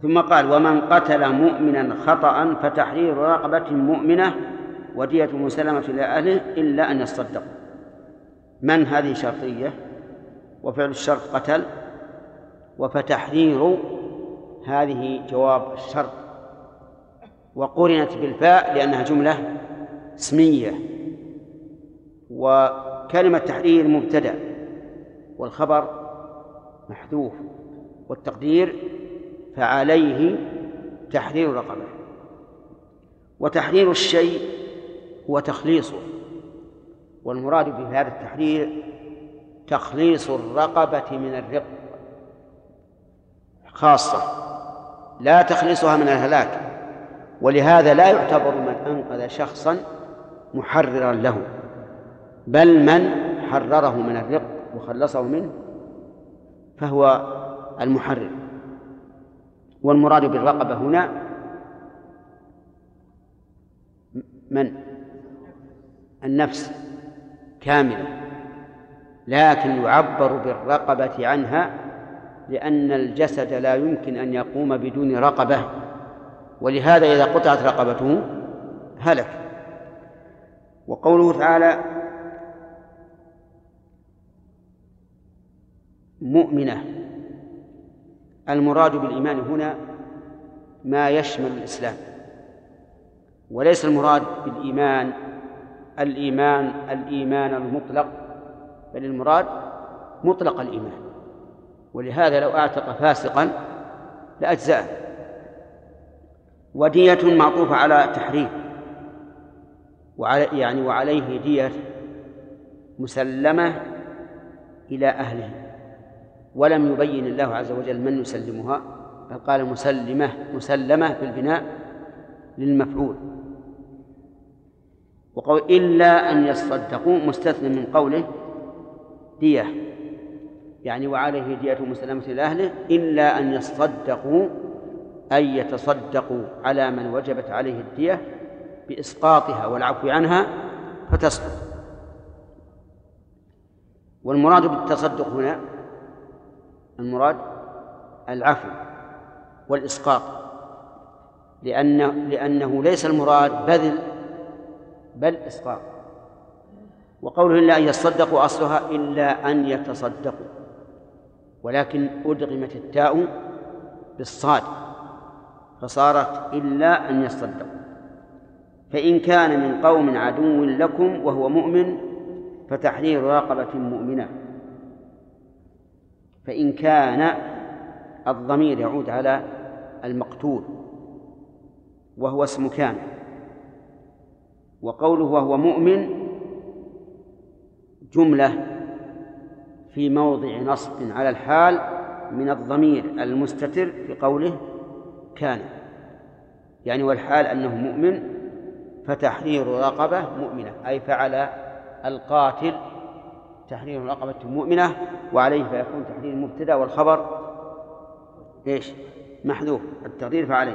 ثم قال ومن قتل مؤمنا خطأ فتحرير رقبة مؤمنة ودية مسلمة إلى أهله إلا أن يصدقوا. من هذه شرطية، وفعل الشرط قتل، وفتحرير هذه جواب الشرط وقرنت بالفاء لأنها جملة اسمية، وكلمة تحرير مبتدأ والخبر محذوف، والتقدير فعليه تحرير رقبة. وتحرير الشيء هو تخليصه، والمراد بهذا التحرير تخليص الرقبة من الرق خاصة، لا تخليصها من الهلاك. ولهذا لا يعتبر من أنقذ شخصا محررا له، بل من حرره من الرق وخلصه منه فهو المحرر. والمراد بالرقبة هنا من النفس كاملة، لكن يعبر بالرقبة عنها لأن الجسد لا يمكن أن يقوم بدون رقبة، ولهذا إذا قطعت رقبته هلك. وقوله تعالى مؤمنة، المراد بالإيمان هنا ما يشمل الإسلام، وليس المراد بالإيمان الإيمان المطلق، بل المراد مطلق الإيمان. ولهذا لو أعتق فاسقا لأجزأه. ودية معطوفة على تحرير، وعليه دية مسلمة إلى أهله، ولم يبين الله عز وجل من يسلمها، بل قال مسلمة بالبناء للمفعول. وقول إلا أن يصدقوا مستثنى من قوله دية، يعني وعليه دية مسلمة إلى أهله إلا أن يصدقوا، أي يتصدقوا على من وجبت عليه الدية بإسقاطها والعفو عنها فتسقط. والمراد بالتصدق هنا المراد العفو والإسقاط، لأنه ليس المراد بذل بل إسقاط. وقوله إلا أن يصدقوا أصلها إلا أن يتصدقوا، ولكن أدغمت التاء بالصاد فصارت إلا أن يصدقوا. فإن كان من قوم عدو لكم وهو مؤمن فتحرير رقبة مؤمنة. فإن كان الضمير يعود على المقتول وهو اسم كان، وقوله وهو مؤمن جملة في موضع نصب على الحال من الضمير المستتر في قوله كان، يعني والحال أنه مؤمن فتحرير رقبة مؤمنة، أي فعل القاتل تحرير رقبة مؤمنة، وعليه فيكون تحرير المبتدأ والخبر إيش محذوف التقدير فعليه.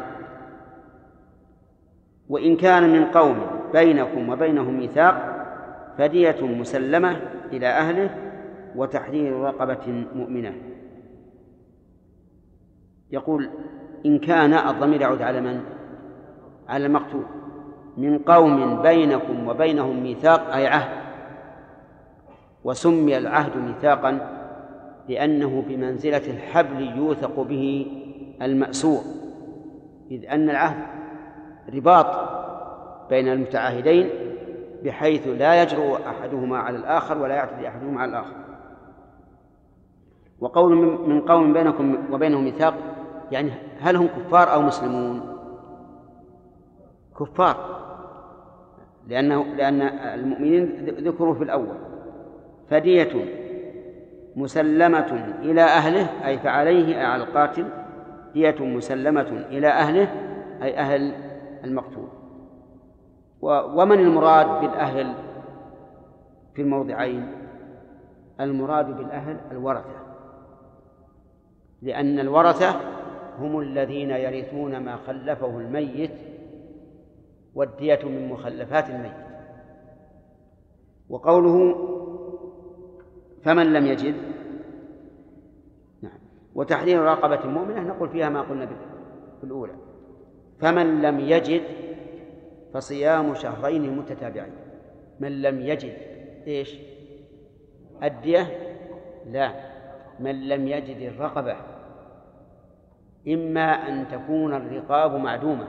وإن كان من قوم بينكم وبينهم ميثاق فدية مسلمة إلى أهله وتحرير رقبة مؤمنة. يقول إن كان الضمير يعود على من؟ على المقتول. من قوم بينكم وبينهم ميثاق أي عهد، وسمي العهد ميثاقا لأنه بمنزلة الحبل يوثق به المأسور، إذ أن العهد رباط بين المتعاهدين بحيث لا يجرؤ أحدهما على الآخر ولا يعتدي أحدهما على الآخر. وقول من قوم بينكم وبينهم ميثاق يعني هل هم كفار أو مسلمون؟ كفار، لأن المؤمنين ذكروا في الأول. فدية مسلمة إلى أهله أي فعليه على القاتل دية مسلمة إلى أهله أي أهل المقتول. ومن المراد بالأهل في الموضعين؟ المراد بالأهل الورثة، لأن الورثة هم الذين يرثون ما خلفه الميت، والدية من مخلفات الميت. وقوله فمن لم يجد، نعم. وتحرير رقبة مؤمنة نقول فيها ما قلنا به، في الأولى. فمن لم يجد فصيام شهرين متتابعين. من لم يجد إيش؟ أدية؟ لا، من لم يجد الرقبة، إما أن تكون الرقاب معدومة،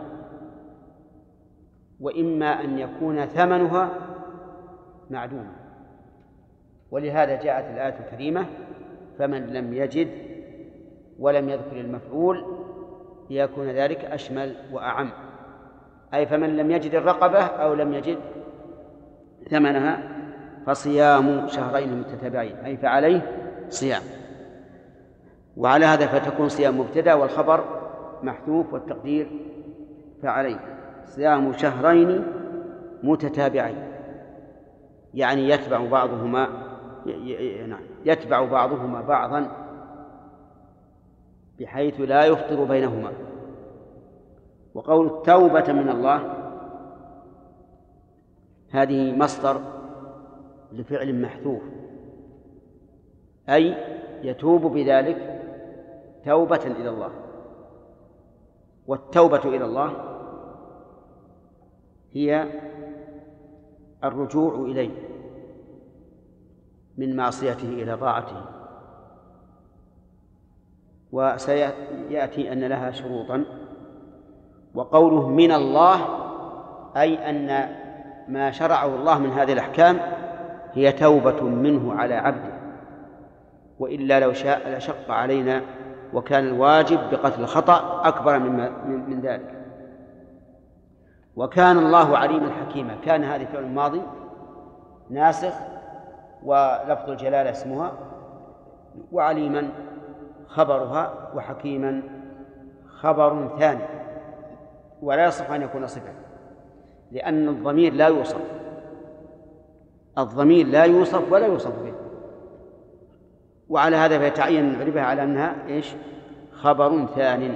وإما أن يكون ثمنها معدوما. ولهذا جاءت الآية الكريمة فمن لم يجد، ولم يذكر المفعول ليكون ذلك أشمل وأعم، أي فمن لم يجد الرقبة أو لم يجد ثمنها فصيام شهرين متتابعين، أي فعليه صيام. وعلى هذا فتكون صيام مبتدأ والخبر محذوف والتقدير فعليه صيام شهرين متتابعين، يعني يتبع بعضهما بعضا بحيث لا يفطر بينهما. وقول توبة من الله هذه مصدر لفعل محذوف، أي يتوب بذلك توبة إلى الله. والتوبة إلى الله هي الرجوع إليه من معصيته إلى طاعته. وسيأتي أن لها شروطا. وقوله من الله أي أن ما شرعه الله من هذه الأحكام هي توبة منه على عبده، وإلا لو شاء لشق علينا، وكان الواجب بقتل الخطأ أكبر من ذلك. وكان الله عليما حكيما، كان هذه فعل ماضي ناسخ ولفظ الجلالة اسمها، وعليما خبرها، وحكيما خبر ثاني، ولا يصح أن يكون صفة، لأن الضمير لا يوصف، الضمير لا يوصف ولا يوصف به. وعلى هذا فيتعين نعربها على أنها إيش؟ خبر ثان.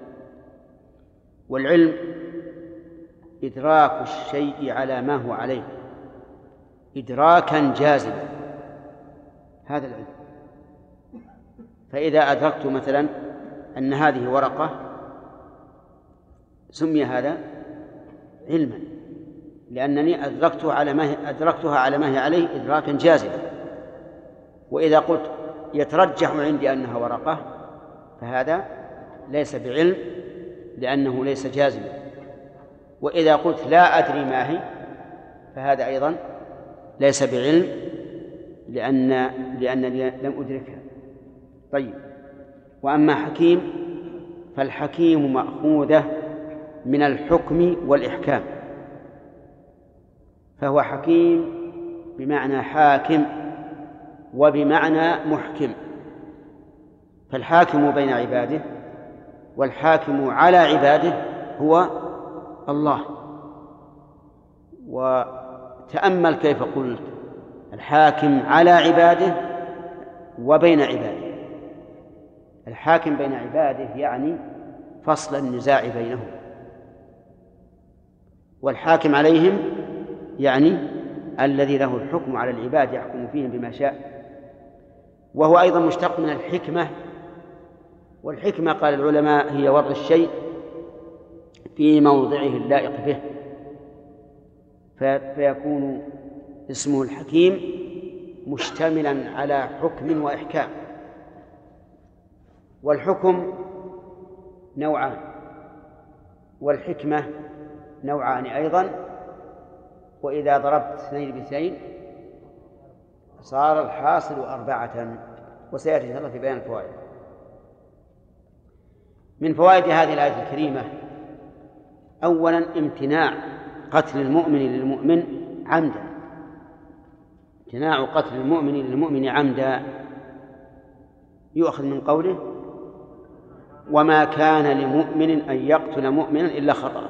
والعلم إدراك الشيء على ما هو عليه إدراكا جازما، هذا العلم. فإذا أدركت مثلا أن هذه ورقة سمي هذا علما، لأنني أدركتها على ما هي عليه إدراكا جازما. وإذا قلت يترجح عندي أنها ورقة فهذا ليس بعلم، لأنه ليس جازما. وإذا قلت لا أدري ما هي فهذا أيضا ليس بعلم، لأنني لم أدركها. طيب، وأما حكيم فالحكيم مأخوذة من الحكم والإحكام، فهو حكيم بمعنى حاكم وبمعنى محكم. فالحاكم بين عباده والحاكم على عباده هو الله. وتأمل كيف قلت الحاكم على عباده وبين عباده. الحاكم بين عباده يعني فصل النزاع بينهم، والحاكم عليهم يعني الذي له الحكم على العباد يحكم فيهم بما شاء. وهو أيضا مشتق من الحكمة، والحكمة قال العلماء هي وضع الشيء في موضعه اللائق به، فيكون اسمه الحكيم مشتملا على حكم وإحكام. والحكم نوعان، والحكمة نوعان أيضا. وإذا ضربت 2 ب2 صار الحاصل 4، وسيأتي إن شاء الله في بيان الفوائد. من فوائد هذه الآية الكريمة أولا امتناع قتل المؤمن للمؤمن عمدا، امتناع قتل المؤمن للمؤمن عمدا يؤخذ من قوله وما كان لمؤمن أن يقتل مؤمنا إلا خطأ.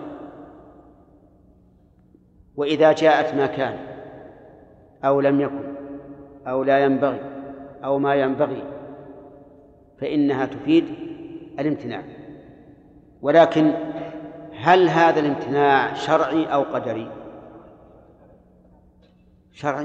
وإذا جاءت ما كان أو لم يكن أو لا ينبغي أو ما ينبغي فإنها تفيد الامتناع. ولكن هل هذا الامتناع شرعي أو قدري؟ شرعي؟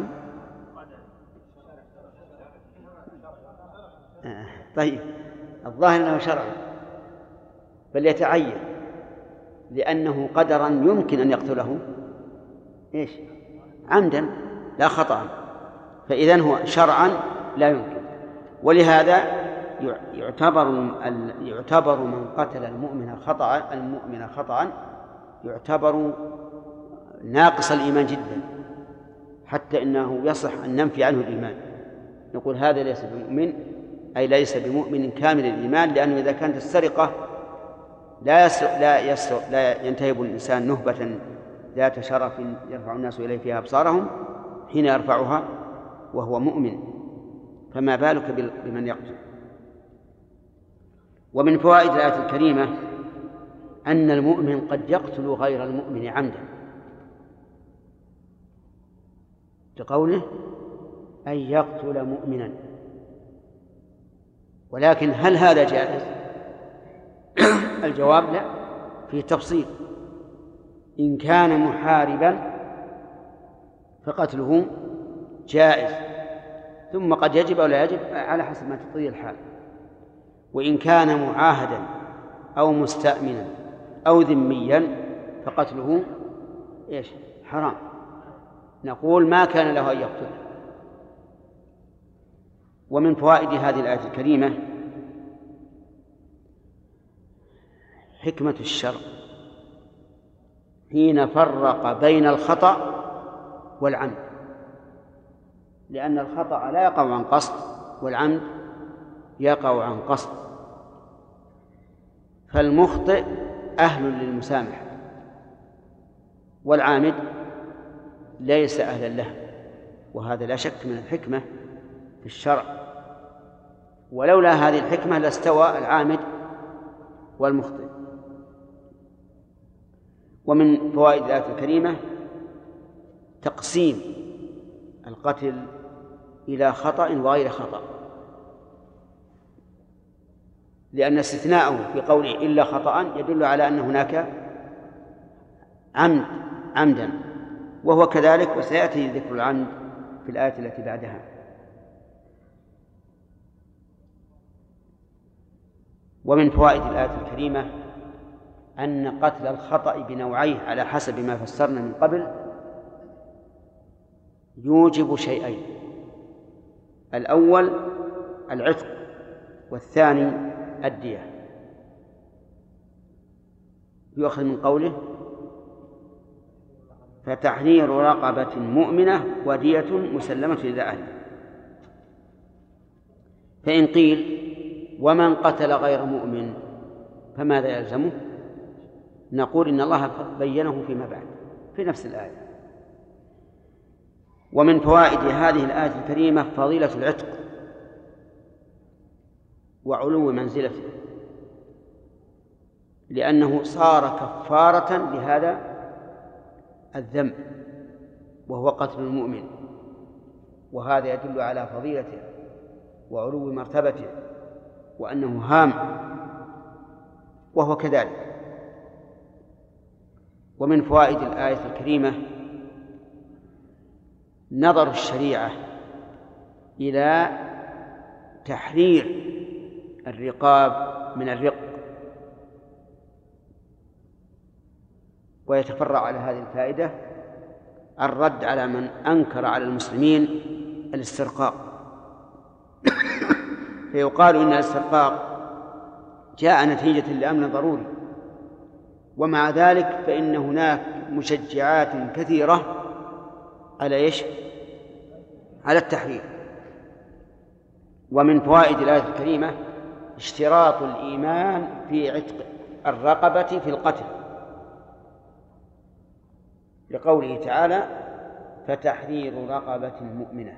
طيب، الظاهر أنه شرعي، بل يتعين، لأنه قدرا يمكن أن يقتله إيش؟ عمدا لا خطأ، فإذن هو شرعا لا يمكن. ولهذا يعتبر من قتل المؤمن خطأ يعتبر ناقص الإيمان جدا، حتى إنه يصح أن ننفي عنه الإيمان، نقول هذا ليس بمؤمن، أي ليس بمؤمن كامل الإيمان، لأنه إذا كانت السرقة لا ينتهب الإنسان نهبة ذات شرف يرفع الناس إليه فيها أبصارهم حين يرفعها وهو مؤمن، فما بالك بمن يقتل. ومن فوائد الآية الكريمة أن المؤمن قد يقتل غير المؤمن عمدا، لقوله أن يقتل مؤمنا. ولكن هل هذا جائز؟ الجواب لا، في تفصيل. إن كان محاربا فقتله جائز، ثم قد يجب أو لا يجب على حسب ما تقتضيه الحال. وإن كان معاهدا أو مستأمنا أو ذميا فقتله إيش؟ حرام، نقول ما كان له أن يقتل. ومن فوائد هذه الآية الكريمة حكمة الشرع حين فرق بين الخطأ والعمد، لأن الخطأ لا يقع عن قصد والعمد يقع عن قصد، فالمخطئ أهل للمسامحة والعامد ليس أهلا له، وهذا لا شك من الحكمة في الشرع، ولولا هذه الحكمة لاستوى العامد والمخطئ. ومن فوائد الآية الكريمة تقسيم القتل إلى خطأ وغير خطأ، لأن استثناءه في قوله إلا خطأ يدل على أن هناك عمدا، وهو كذلك، وسيأتي ذكر العمد في الآية التي بعدها. ومن فوائد الآية الكريمة أن قتل الخطأ بنوعيه على حسب ما فسرنا من قبل يوجب شيئين: الأول العتق، والثاني الدية. يؤخذ من قوله فتحرير رقبة مؤمنة ودية مسلمة إلى أهله. فإن قيل ومن قتل غير مؤمن فماذا يلزمه؟ نقول إن الله بينه فيما بعد في نفس الآية. ومن فوائد هذه الآية الكريمة فضيلة العتق وعلو منزلته، لأنه صار كفارة لهذا الذنب وهو قتل المؤمن، وهذا يدل على فضيلته وعلو مرتبته وأنه هام، وهو كذلك. ومن فوائد الآية الكريمة نظر الشريعة إلى تحرير الرقاب من الرق، ويتفرع على هذه الفائدة الرد على من أنكر على المسلمين الاسترقاق. فيقال إن الاسترقاق جاء نتيجة لأمر ضروري، ومع ذلك فإن هناك مشجعات كثيرة على إيش؟ على التحرير. ومن فوائد الآية الكريمة اشتراط الإيمان في عتق الرقبة في القتل، لقوله تعالى فتحرير رقبة مؤمنة.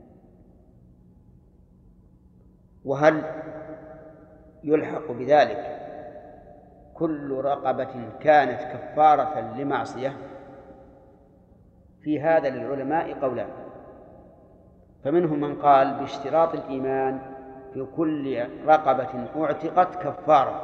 وهل يلحق بذلك كل رقبة كانت كفارة لمعصية؟ في هذا للعلماء قولان، فمنهم من قال باشتراط الإيمان في كل رقبة اعتقت كفارة،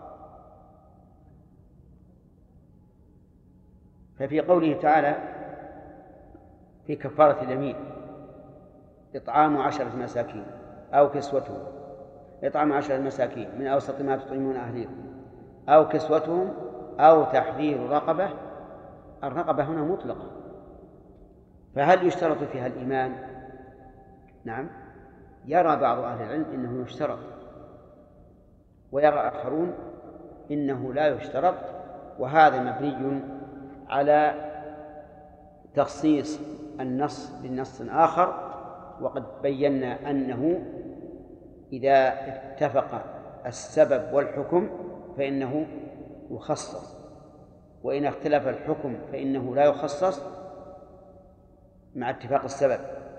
ففي قوله تعالى في كفارة اليمين إطعام 10 مساكين أو كسوتهم، إطعام 10 مساكين من أوسط ما تطعمون أهليكم أو كسوتهم أو تحرير رقبة. الرقبة هنا مطلقة، فهل يشترط فيها الإيمان؟ نعم، يرى بعض أهل العلم إنه يشترط، ويرى آخرون إنه لا يشترط، وهذا مبني على تخصيص النص بالنص آخر، وقد بينا أنه إذا اتفق السبب والحكم فإنه يخصص، وإن اختلف الحكم فإنه لا يخصص مع اتفاق السبب،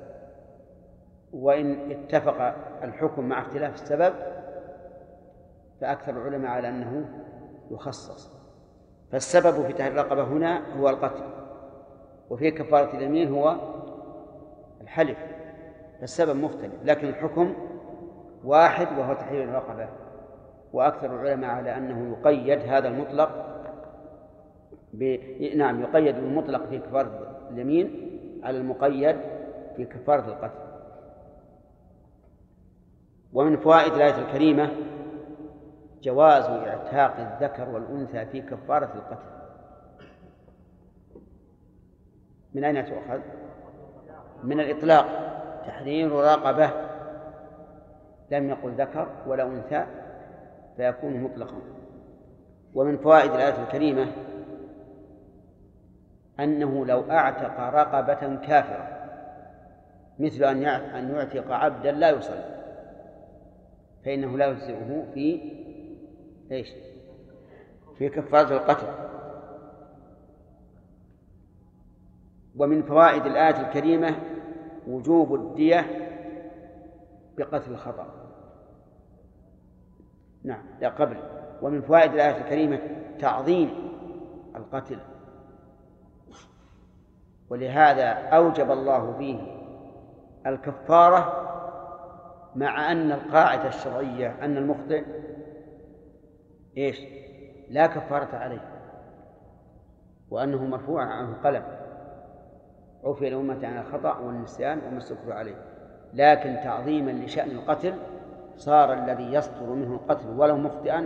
وإن اتفق الحكم مع اختلاف السبب فأكثر العلماء على أنه يخصص. فالسبب في تحرير الرقبة هنا هو القتل، وفي كفارة اليمين هو الحلف، فالسبب مختلف لكن الحكم واحد وهو تحرير الرقبة. وأكثر العلماء على أنه يقيد هذا المطلق نعم، يقيد المطلق في كفارة اليمين على المقيد في كفارة القتل. ومن فوائد الآية الكريمة جواز اعتاق الذكر والأنثى في كفارة القتل. من أين تؤخذ؟ من الإطلاق، تحرير رقبة، لم يقل ذكر ولا أنثى فيكون مطلقا. ومن فوائد الآية الكريمة أنه لو أعتق رقبة كافرة مثل أن يعتق عبدا لا يصلي فإنه لا يجزئه في كفارة القتل. ومن فوائد الآية الكريمة وجوب الدية بقتل الخطأ. نعم، لا قبل. ومن فوائد الآية الكريمة تعظيم القتل، ولهذا أوجب الله فيه الكفارة، مع أن القاعدة الشرعية أن المخطئ لا كفارة عليه، وأنه مرفوع عنه القلم، عفي الأمة عن الخطأ والنسيان وما استكرهوا عليه. لكن تعظيما لشأن القتل صار الذي يصدر منه القتل ولو مخطئا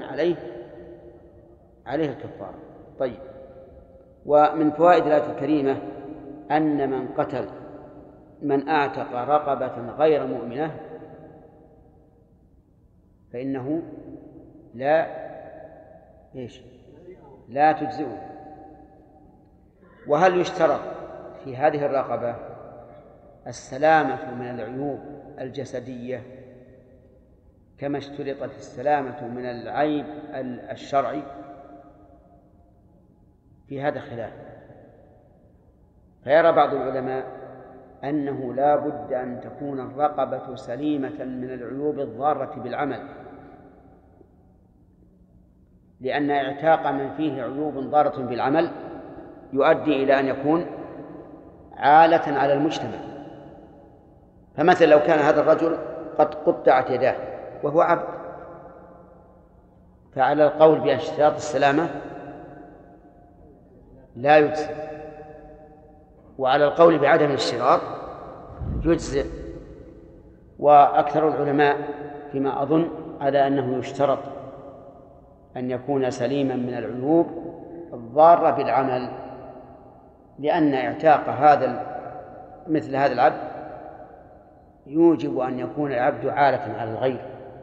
عليه الكفارة. طيب، ومن فوائد الآية الكريمة أن من قتل من أعتق رقبة غير مؤمنة فإنه لا تجزئه. وهل يشترط في هذه الرقبة السلامة من العيوب الجسدية كما اشترطت السلامة من العيب الشرعي؟ في هذا خلاف، فيرى بعض العلماء أنه لا بد أن تكون الرقبة سليمة من العيوب الضارة بالعمل، لأن اعتاق من فيه عيوب ضارة بالعمل يؤدي إلى أن يكون عالة على المجتمع. فمثلا لو كان هذا الرجل قد قطعت يداه وهو عبد، فعلى القول باشتراط السلامة لا يجزئ، وعلى القول بعدم الاشتراط يجزئ. وأكثر العلماء فيما أظن على أنه يشترط أن يكون سليما من العيوب الضارة بالعمل، لأن اعتاق مثل هذا العبد يوجب أن يكون العبد عالة على الغير.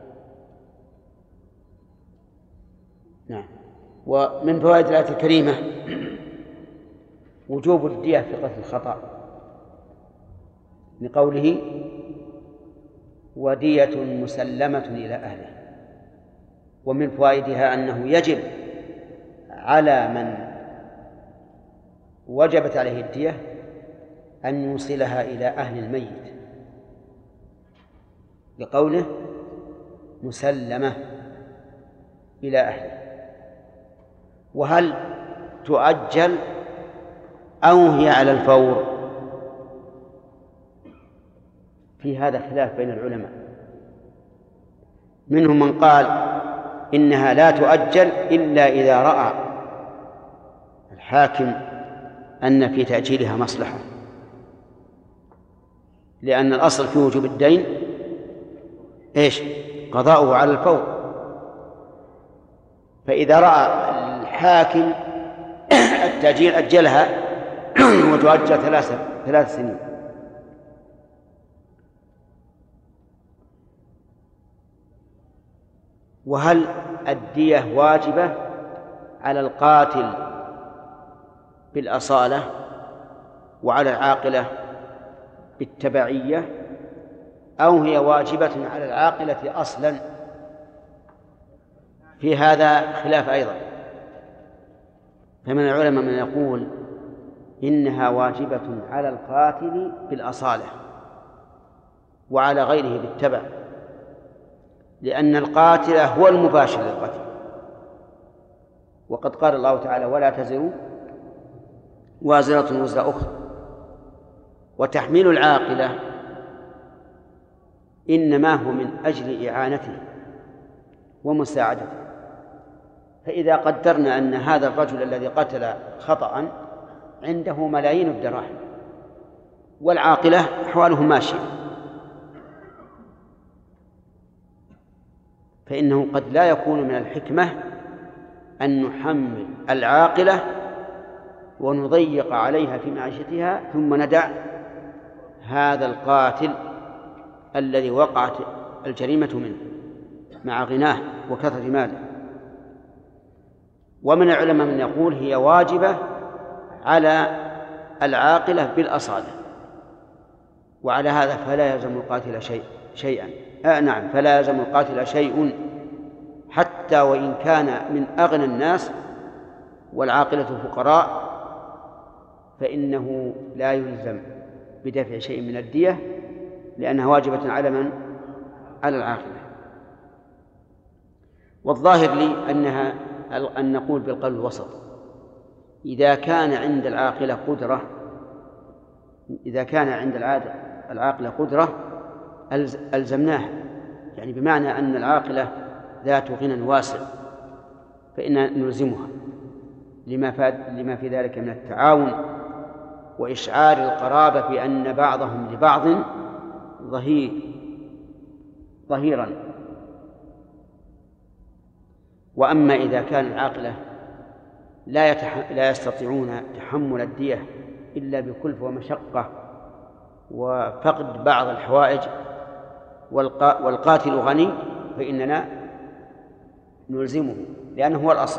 نعم. ومن فوائد الآية الكريمة وجوب الدية في قتل الخطأ، لقوله ودية مسلمة إلى أهله. ومن فوائدها أنه يجب على من وجبت عليه الدية أن يوصلها إلى أهل الميت، لقوله مسلمة إلى أهله. وهل تؤجل أو هي على الفور؟ في هذا خلاف بين العلماء، منهم من قال إنها لا تؤجل إلا إذا رأى الحاكم أن في تأجيلها مصلحة، لأن الأصل في وجوب الدين قضاؤه على الفور. فإذا رأى الحاكم التأجيل أجلها وتؤجل 3 سنين. وهل الدية واجبة على القاتل بالأصالة وعلى العاقلة بالتبعية، أو هي واجبة على العاقلة أصلا؟ في هذا خلاف أيضا، فمن العلماء من يقول إنها واجبة على القاتل بالأصالة وعلى غيره بالتبع، لأن القاتل هو المباشر للقتل، وقد قال الله تعالى: ولا تزر وازرة وزر أخرى. وتحميل العاقلة إنما هو من أجل إعانته ومساعدته. فإذا قدرنا أن هذا الرجل الذي قتل خطأ عنده ملايين الدراهم والعاقلة أحواله ماشية، فإنه قد لا يكون من الحكمة أن نحمل العاقلة ونضيق عليها في معيشتها ثم ندع هذا القاتل الذي وقعت الجريمة منه مع غناه وكثرة ماله. ومن العلماء من يقول هي واجبة على العاقلة بالأصالة، وعلى هذا فلا يلزم القاتل شيئا. نعم، فلا يلزم القاتل شيء حتى وإن كان من أغنى الناس والعاقلة فقراء، فإنه لا يلزم بدفع شيء من الدية، لأنها واجبة على من؟ على العاقلة. والظاهر لي أن نقول بالقول الوسط: إذا كان عند العاقلة قدرة ألزمناها، يعني بمعنى أن العاقلة ذات غنى واسع فإن نلزمها لما في ذلك من التعاون وإشعار القرابة بأن بعضهم لبعض ظهيرا. وأما إذا كان العاقلة لا يستطيعون تحمل الدية إلا بكلفة ومشقة وفقد بعض الحوائج والقاتل غني، فإننا نلزمه لأنه هو الأصل.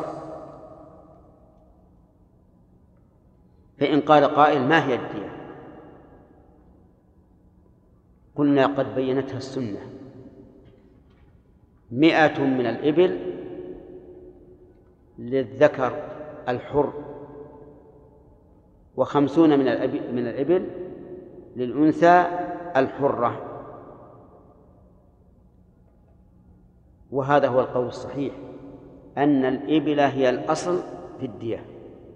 فإن قال قائل: ما هي الدية؟ قلنا: قد بينتها السنة: 100 من الإبل للذكر الحر، 50 من الإبل للأنثى الحرة. وهذا هو القول الصحيح، أن الإبل هي الأصل في الدية،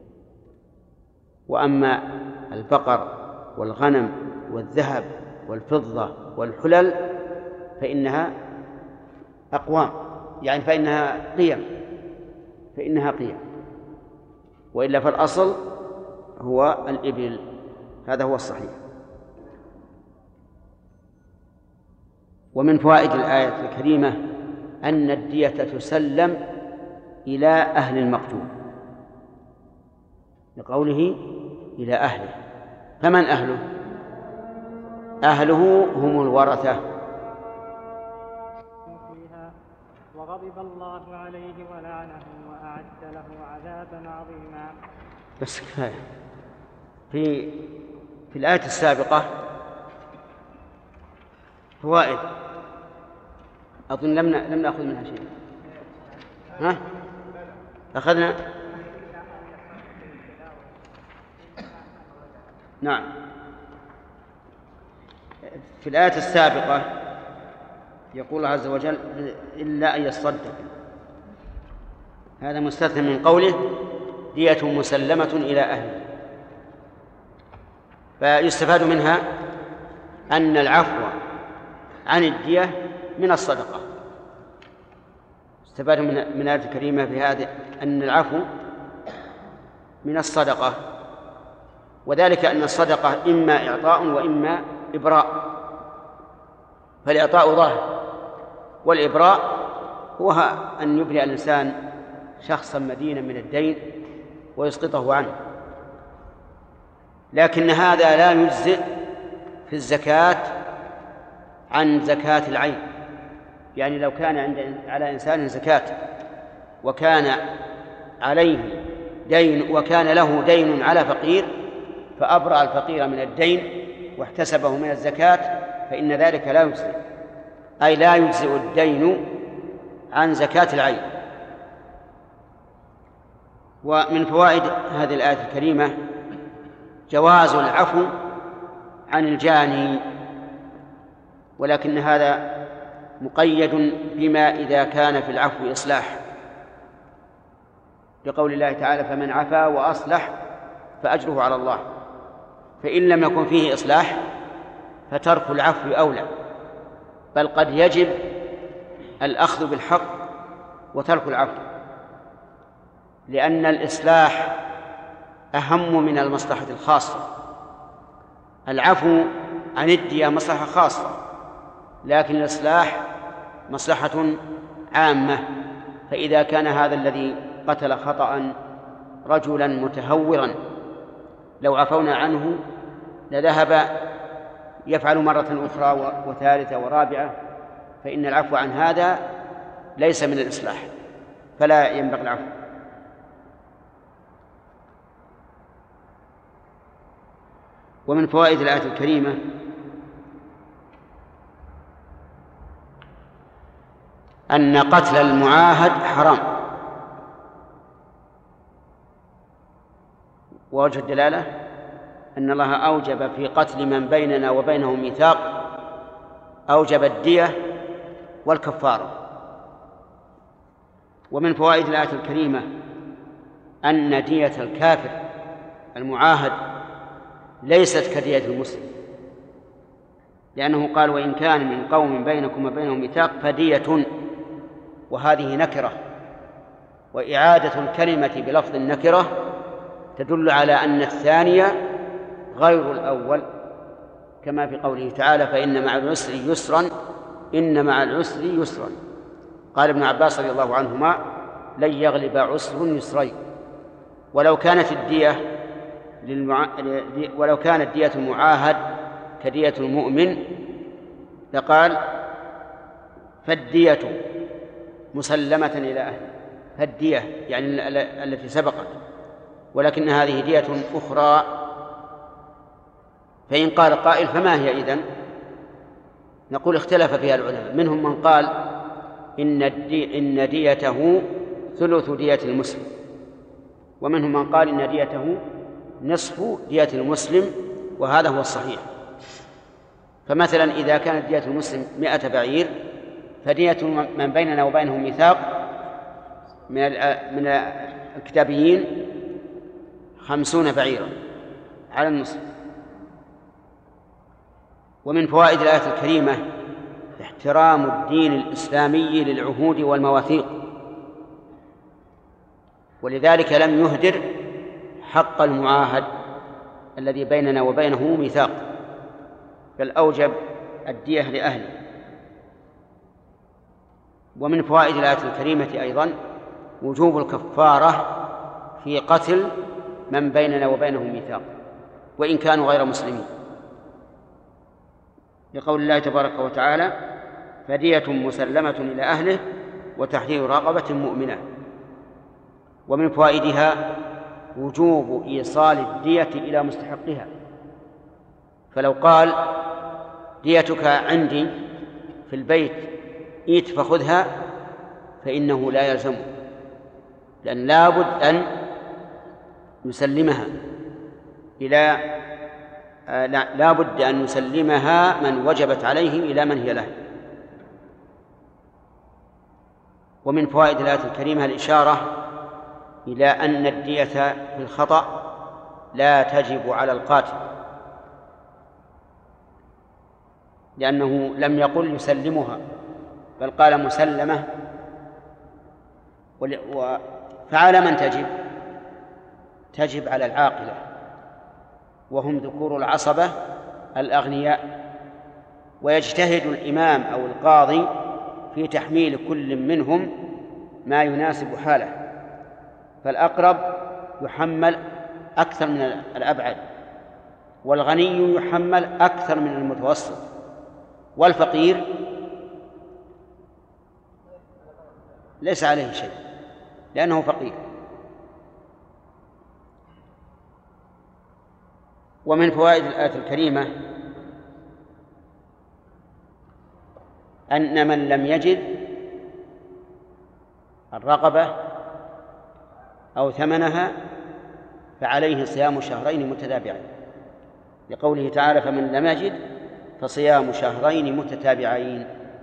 وأما البقر والغنم والذهب والفضة والحلل فإنها أقوام، يعني فإنها قيم، وإلا فالأصل هو الإبل. هذا هو الصحيح. ومن فوائد الآية الكريمة أن الدية تسلم إلى أهل المقتول، لقوله: إلى أهله. فمن أهله؟ أهله هم الورثة. وغضب الله عليه ولعنه وأعد له عذابا عظيما. بس كفاية. في الآية السابقة فوائد أظن لم نأخذ منها شيء. ها؟ أخذنا؟ نعم. في الآية السابقة يقول الله عز وجل: إلا أن يصدق. هذا مستثنى من قوله: دية مسلمة إلى أهله. فيستفاد منها أن العفو عن الدية من الصدقة. استفاد من الآية الكريمة في هذا أن العفو من الصدقة، وذلك أن الصدقة إما إعطاء وإما إبراء، فالإعطاء ظاهر، والإبراء هو أن يبرئ الإنسان شخصا مدينا من الدين ويسقطه عنه، لكن هذا لا يجزئ في الزكاة عن زكاة العين. يعني لو كان على إنسان زكاة وكان عليه دين وكان له دين على فقير فأبرأ الفقير من الدين واحتسبه من الزكاة فإن ذلك لا يجزئ، أي لا يجزئ الدين عن زكاة العين. ومن فوائد هذه الآية الكريمة جواز العفو عن الجاني، ولكن هذا مقيد بما إذا كان في العفو إصلاح، لقول الله تعالى: فمن عفا وأصلح فأجره على الله. فإن لم يكن فيه إصلاح فترك العفو أولى، بل قد يجب الأخذ بالحق وترك العفو، لأن الإصلاح أهم من المصلحة الخاصة. العفو عن الدية مصلحة خاصة، لكن الإصلاح مصلحة عامة. فإذا كان هذا الذي قتل خطأ رجلا متهورا لو عفونا عنه لذهب يفعل مرة أخرى وثالثة ورابعة، فإن العفو عن هذا ليس من الإصلاح، فلا ينبغي العفو. ومن فوائد الآية الكريمة أن قتل المعاهد حرام، ووجه الدلالة أن الله أوجب في قتل من بيننا وبينه ميثاق، أوجب الدية والكفارة. ومن فوائد الآية الكريمة أن دية الكافر المعاهد ليست كدية المسلم، لأنه قال: وإن كان من قوم بينكم وبينهم ميثاق فدية، وهذه نكرة، وإعادة الكلمة بلفظ النكرة تدل على أن الثانية غير الأول، كما في قوله تعالى: فإن مع العسر يسرا إن مع العسر يسرا. قال ابن عباس رضي الله عنهما: لن يغلب عسر يسرين. ولو كانت دية المعاهد كدية المؤمن لقال: فالدية مسلمة إلى أهله، فالدية يعني التي سبقت، ولكن هذه دية أخرى. فإن قال قائل: فما هي إذن؟ نقول: اختلف فيها العلماء، منهم من قال إن ديته ثلث دية المسلم، ومنهم من قال إن ديته نصف دية المسلم، وهذا هو الصحيح. فمثلا إذا كانت دية المسلم 100 بعير فدية من بيننا وبينهم ميثاق من الكتابيين 50 بعيرا على النصف. ومن فوائد الآية الكريمة احترام الدين الإسلامي للعهود والمواثيق، ولذلك لم يهدر حق المعاهد الذي بيننا وبينه ميثاق، بل أوجب الدية لأهله. ومن فوائد الآية الكريمة أيضا وجوب الكفارة في قتل من بيننا وبينهم ميثاق وإن كانوا غير مسلمين، لقول الله تبارك وتعالى: فدية مسلمة إلى أهله وتحرير رقبة مؤمنة. ومن فوائدها وجوب إيصال الدية إلى مستحقها، فلو قال: ديتك عندي في البيت إيت فخذها، فإنه لا يلزمه، لأن لابد أن يسلمها لابد أن يسلمها من وجبت عليه إلى من هي له. ومن فوائد الآية الكريمة الإشارة إلى أن الدية في الخطأ لا تجب على القاتل، لأنه لم يقل يسلمها بل قال مسلمة. فعلى من تجب على العاقلة، وهم ذكور العصبة الأغنياء، ويجتهد الإمام أو القاضي في تحميل كل منهم ما يناسب حاله، فالأقرب يحمل أكثر من الأبعد، والغني يحمل أكثر من المتوسط، والفقير ليس عليه شيء لأنه فقير. ومن فوائد الآية الكريمة أن من لم يجد الرقبة أو ثمنها فعليه صيام شهرين متتابعين، لقوله تعالى: فمن لم يجد فصيام شهرين متتابعين.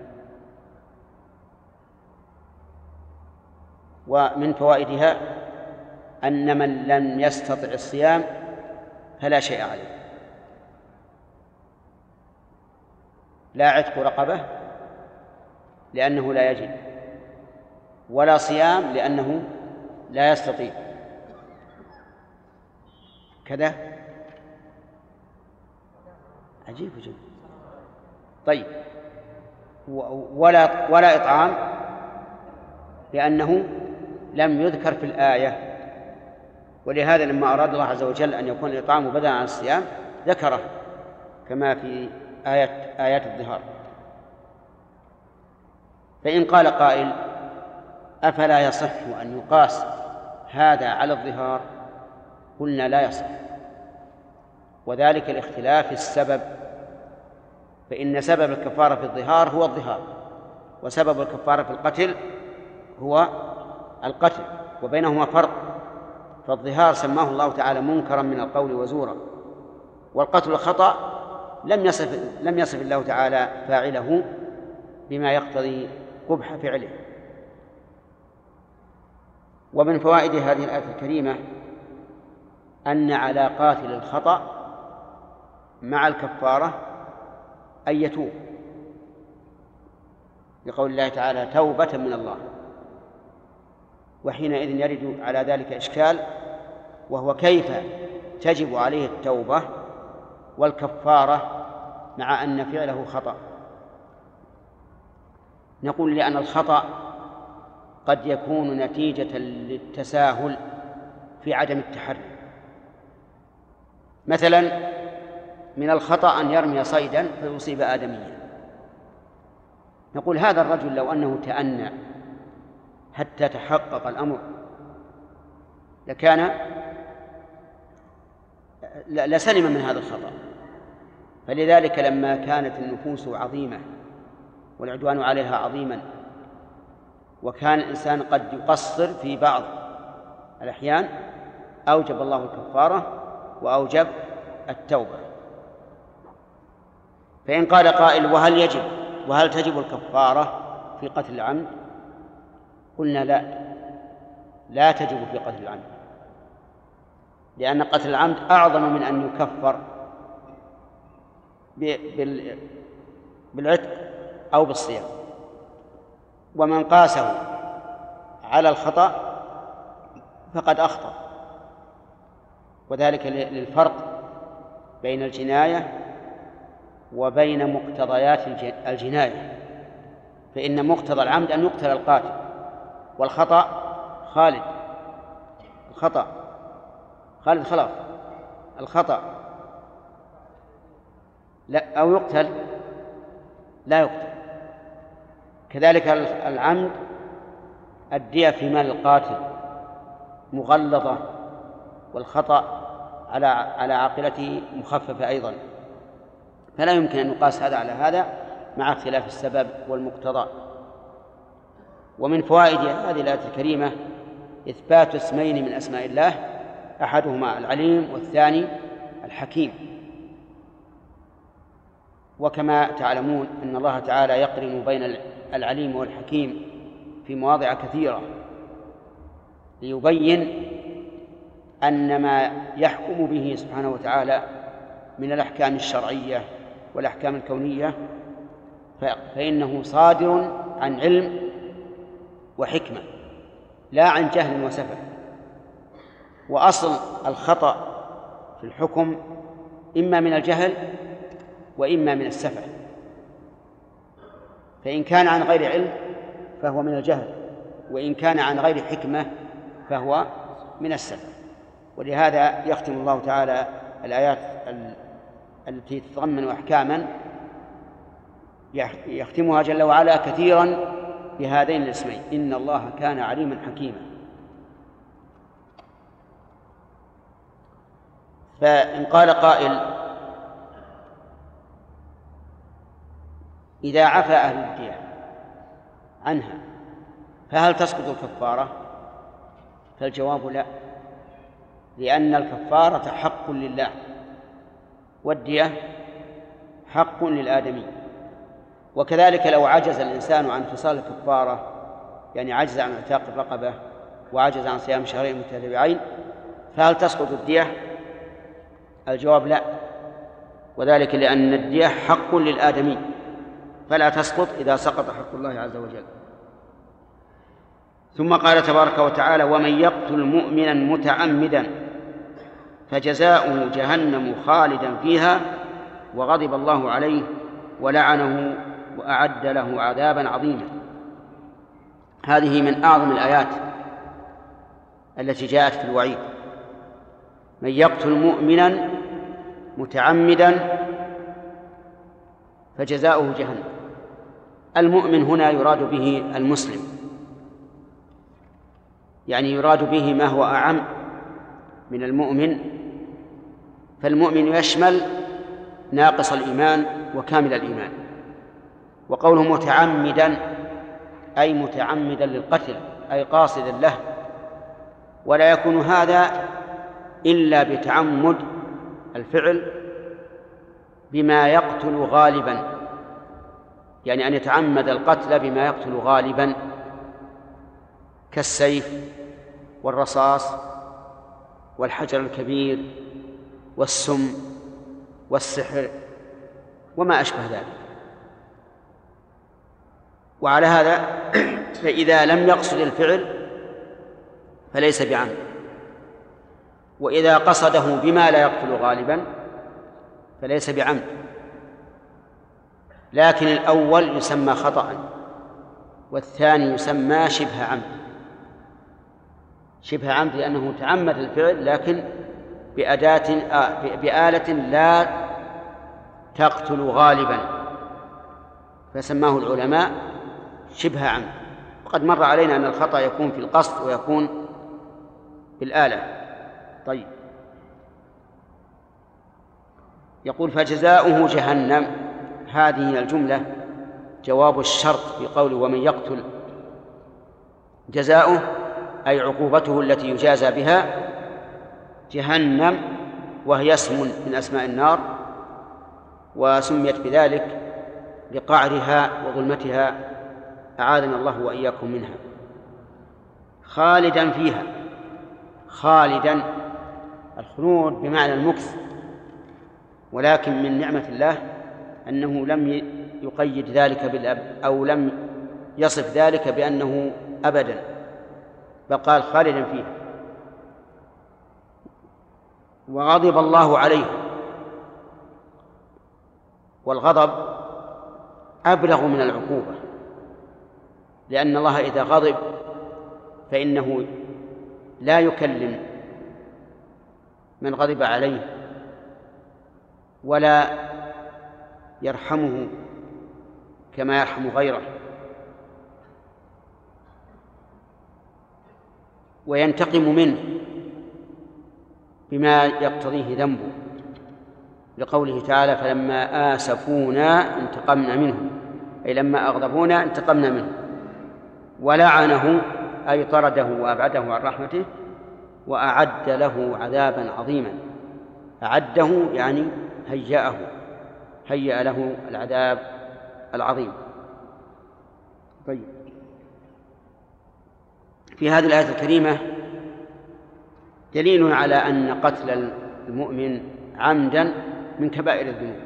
ومن فوائدها أن من لم يستطع الصيام فلا شيء عليه، لا عتق رقبة لأنه لا يجد، ولا صيام لأنه لا يستطيع. كذا عجيب جدا. طيب، ولا إطعام لأنه لم يذكر في الآية، ولهذا لما أراد الله عز وجل أن يكون الإطعام بدلا عن الصيام ذكره كما في آيات الظهار. فإن قال قائل: أفلا يصح أن يقاس هذا على الظهار؟ قلنا: لا يصح، وذلك لاختلاف السبب، فإن سبب الكفارة في الظهار هو الظهار، وسبب الكفارة في القتل هو القتل، وبينهما فرق. فالظهار سماه الله تعالى منكرا من القول وزورا، والقتل خطأ لم يصف الله تعالى فاعله بما يقتضي قبح فعله. ومن فوائد هذه الآية الكريمة أن على قاتل الخطأ مع الكفارة أن يتوب، لقول الله تعالى: توبة من الله. وحينئذ يرد على ذلك إشكال، وهو كيف تجب عليه التوبة والكفارة مع أن فعله خطأ؟ نقول: لأن الخطأ قد يكون نتيجة للتساهل في عدم التحري. مثلا من الخطأ أن يرمي صيدا فيصيب آدميا، نقول: هذا الرجل لو أنه تأنى حتى تحقق الأمر لسلم من هذا الخطأ. فلذلك لما كانت النفوس عظيمة والعدوان عليها عظيما، وكان الإنسان قد يقصر في بعض الأحيان، أوجب الله الكفارة وأوجب التوبة. فإن قال قائل: وهل تجب الكفارة في قتل العمد؟ قلنا: لا تجب في قتل العمد، لأن قتل العمد أعظم من أن يكفر بالعتق أو بالصيام. ومن قاسه على الخطأ فقد أخطأ، وذلك للفرق بين الجناية وبين مقتضيات الجناية. فإن مقتضى العمد أن يقتل القاتل، والخطأ خالد خلاص الخطأ لا، أو يقتل لا يقتل. كذلك العمد الدية في مال القاتل مغلظة، والخطأ على عاقلته مخففة أيضا، فلا يمكن أن يقاس هذا على هذا مع اختلاف السبب والمقتضى. ومن فوائد هذه الآية الكريمة إثبات اسمين من أسماء الله، أحدهما العليم والثاني الحكيم. وكما تعلمون أن الله تعالى يقرن بين العليم والحكيم في مواضع كثيرة ليبين أن ما يحكم به سبحانه وتعالى من الأحكام الشرعية والأحكام الكونية فإنه صادر عن علم وحكمة، لا عن جهل وسفه. وأصل الخطأ في الحكم إما من الجهل وإما من السفه، فإن كان عن غير علم فهو من الجهل، وإن كان عن غير حكمة فهو من السلف. ولهذا يختم الله تعالى الآيات التي تتضمن أحكاما يختمها جل وعلا كثيرا بهذين الاسمين: إن الله كان عليما حكيما. فإن قال قائل: إذا عفى أهل الدية عنها فهل تسقط الكفارة؟ فالجواب لا، لأن الكفارة حق لله والدية حق للآدمي. وكذلك لو عجز الإنسان عن فصال الكفارة، يعني عجز عن اعتاق الرقبة وعجز عن صيام شهرين متتابعين، فهل تسقط الدية؟ الجواب لا، وذلك لأن الدية حق للآدمي فلا تسقط إذا سقط حق الله عز وجل. ثم قال تبارك وتعالى: ومن يقتل مؤمنا متعمدا فجزاؤه جهنم خالدا فيها وغضب الله عليه ولعنه وأعد له عذابا عظيما. هذه من أعظم الآيات التي جاءت في الوعيد: من يقتل مؤمنا متعمدا فجزاؤه جهنم. المؤمن هنا يراد به المسلم، يعني يراد به ما هو أعم من المؤمن، فالمؤمن يشمل ناقص الإيمان وكامل الإيمان. وقوله متعمدا أي متعمدا للقتل، أي قاصدا له، ولا يكون هذا إلا بتعمد الفعل بما يقتل غالبا، يعني أن يتعمد القتل بما يقتل غالبا كالسيف والرصاص والحجر الكبير والسم والسحر وما أشبه ذلك. وعلى هذا فإذا لم يقصد الفعل فليس بعمد، وإذا قصده بما لا يقتل غالبا فليس بعمد. لكن الأول يسمى خطأ والثاني يسمى شبه عمد. شبه عمد لأنه تعمد الفعل لكن بآلة لا تقتل غالبا، فسماه العلماء شبه عمد. وقد مر علينا أن الخطأ يكون في القصد ويكون بالآلة. طيب، يقول فجزاؤه جهنم. هذه الجملة جواب الشرط في قوله ومن يقتل، جزاؤه أي عقوبته التي يجازى بها جهنم، وهي اسم من أسماء النار، وسميت بذلك لقعرها وظلمتها، أعاذنا الله وإياكم منها. خالدا فيها، خالدا الخلود بمعنى المكث، ولكن من نعمة الله أنه لم يقيد ذلك أو لم يصف ذلك بأنه أبدا، بل قال خالدا فيها. وغضب الله عليه، والغضب أبلغ من العقوبة، لأن الله إذا غضب فإنه لا يكلم من غضب عليه ولا يرحمه كما يرحم غيره، وينتقم منه بما يقتضيه ذنبه، لقوله تعالى فلما آسفونا انتقمنا منهم، أي لما أغضبونا انتقمنا منه. ولعنه أي طرده وأبعده عن رحمته، وأعد له عذابا عظيما. أعده يعني هيأ له العذاب العظيم. طيب، في هذه الآية الكريمة دليل على أن قتل المؤمن عمدا من كبائر الذنوب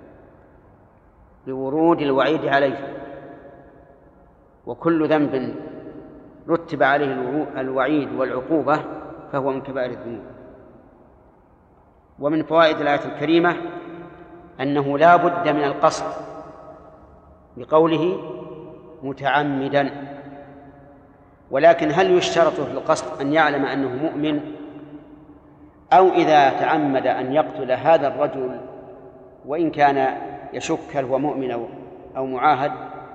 لورود الوعيد عليه، وكل ذنب رتب عليه الوعيد والعقوبة فهو من كبائر الذنوب. ومن فوائد الآية الكريمة أنه لا بد من القصد بقوله متعمدا، ولكن هل يشترط في القصد أن يعلم أنه مؤمن، أو إذا تعمد أن يقتل هذا الرجل وإن كان يشك هل هو مؤمن أو معاهد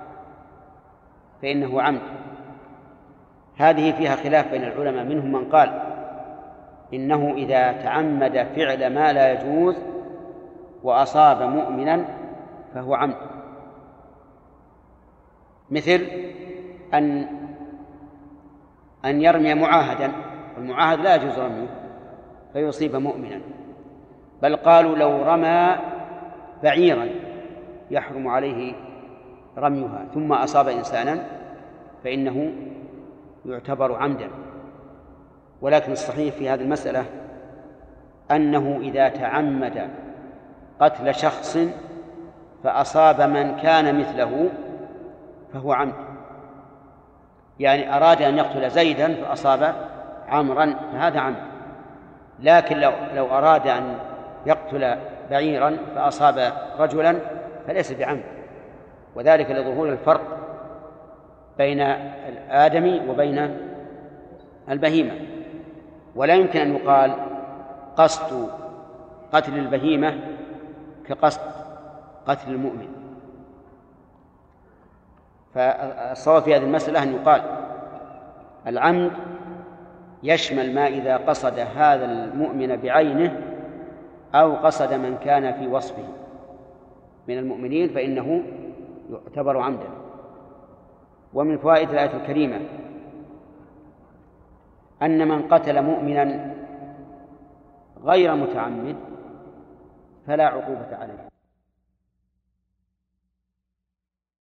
فإنه عمد؟ هذه فيها خلاف بين العلماء، منهم من قال إنه إذا تعمد فعل ما لا يجوز وأصاب مؤمنا فهو عمد، مثل أن يرمي معاهدا، والمعاهد لا يجوز رميه فيصيب مؤمنا، بل قالوا لو رمى بعيرا يحرم عليه رميها ثم أصاب إنسانا فإنه يعتبر عمدا. ولكن الصحيح في هذه المسألة أنه إذا تعمد قتل شخص فأصاب من كان مثله فهو عمد، يعني أراد أن يقتل زيدا فأصاب عمرا فهذا عمد، لكن لو أراد أن يقتل بعيرا فأصاب رجلا فليس بعمد، وذلك لظهور الفرق بين الآدمي وبين البهيمة. ولا يمكن أن يقال قصد قتل البهيمة كقصد قتل المؤمن. فالصواب في هذه المسألة أن يقال العمد يشمل ما إذا قصد هذا المؤمن بعينه أو قصد من كان في وصفه من المؤمنين فإنه يعتبر عمدا. ومن فوائد الآية الكريمة أن من قتل مؤمنا غير متعمد فلا عقوبة عليه.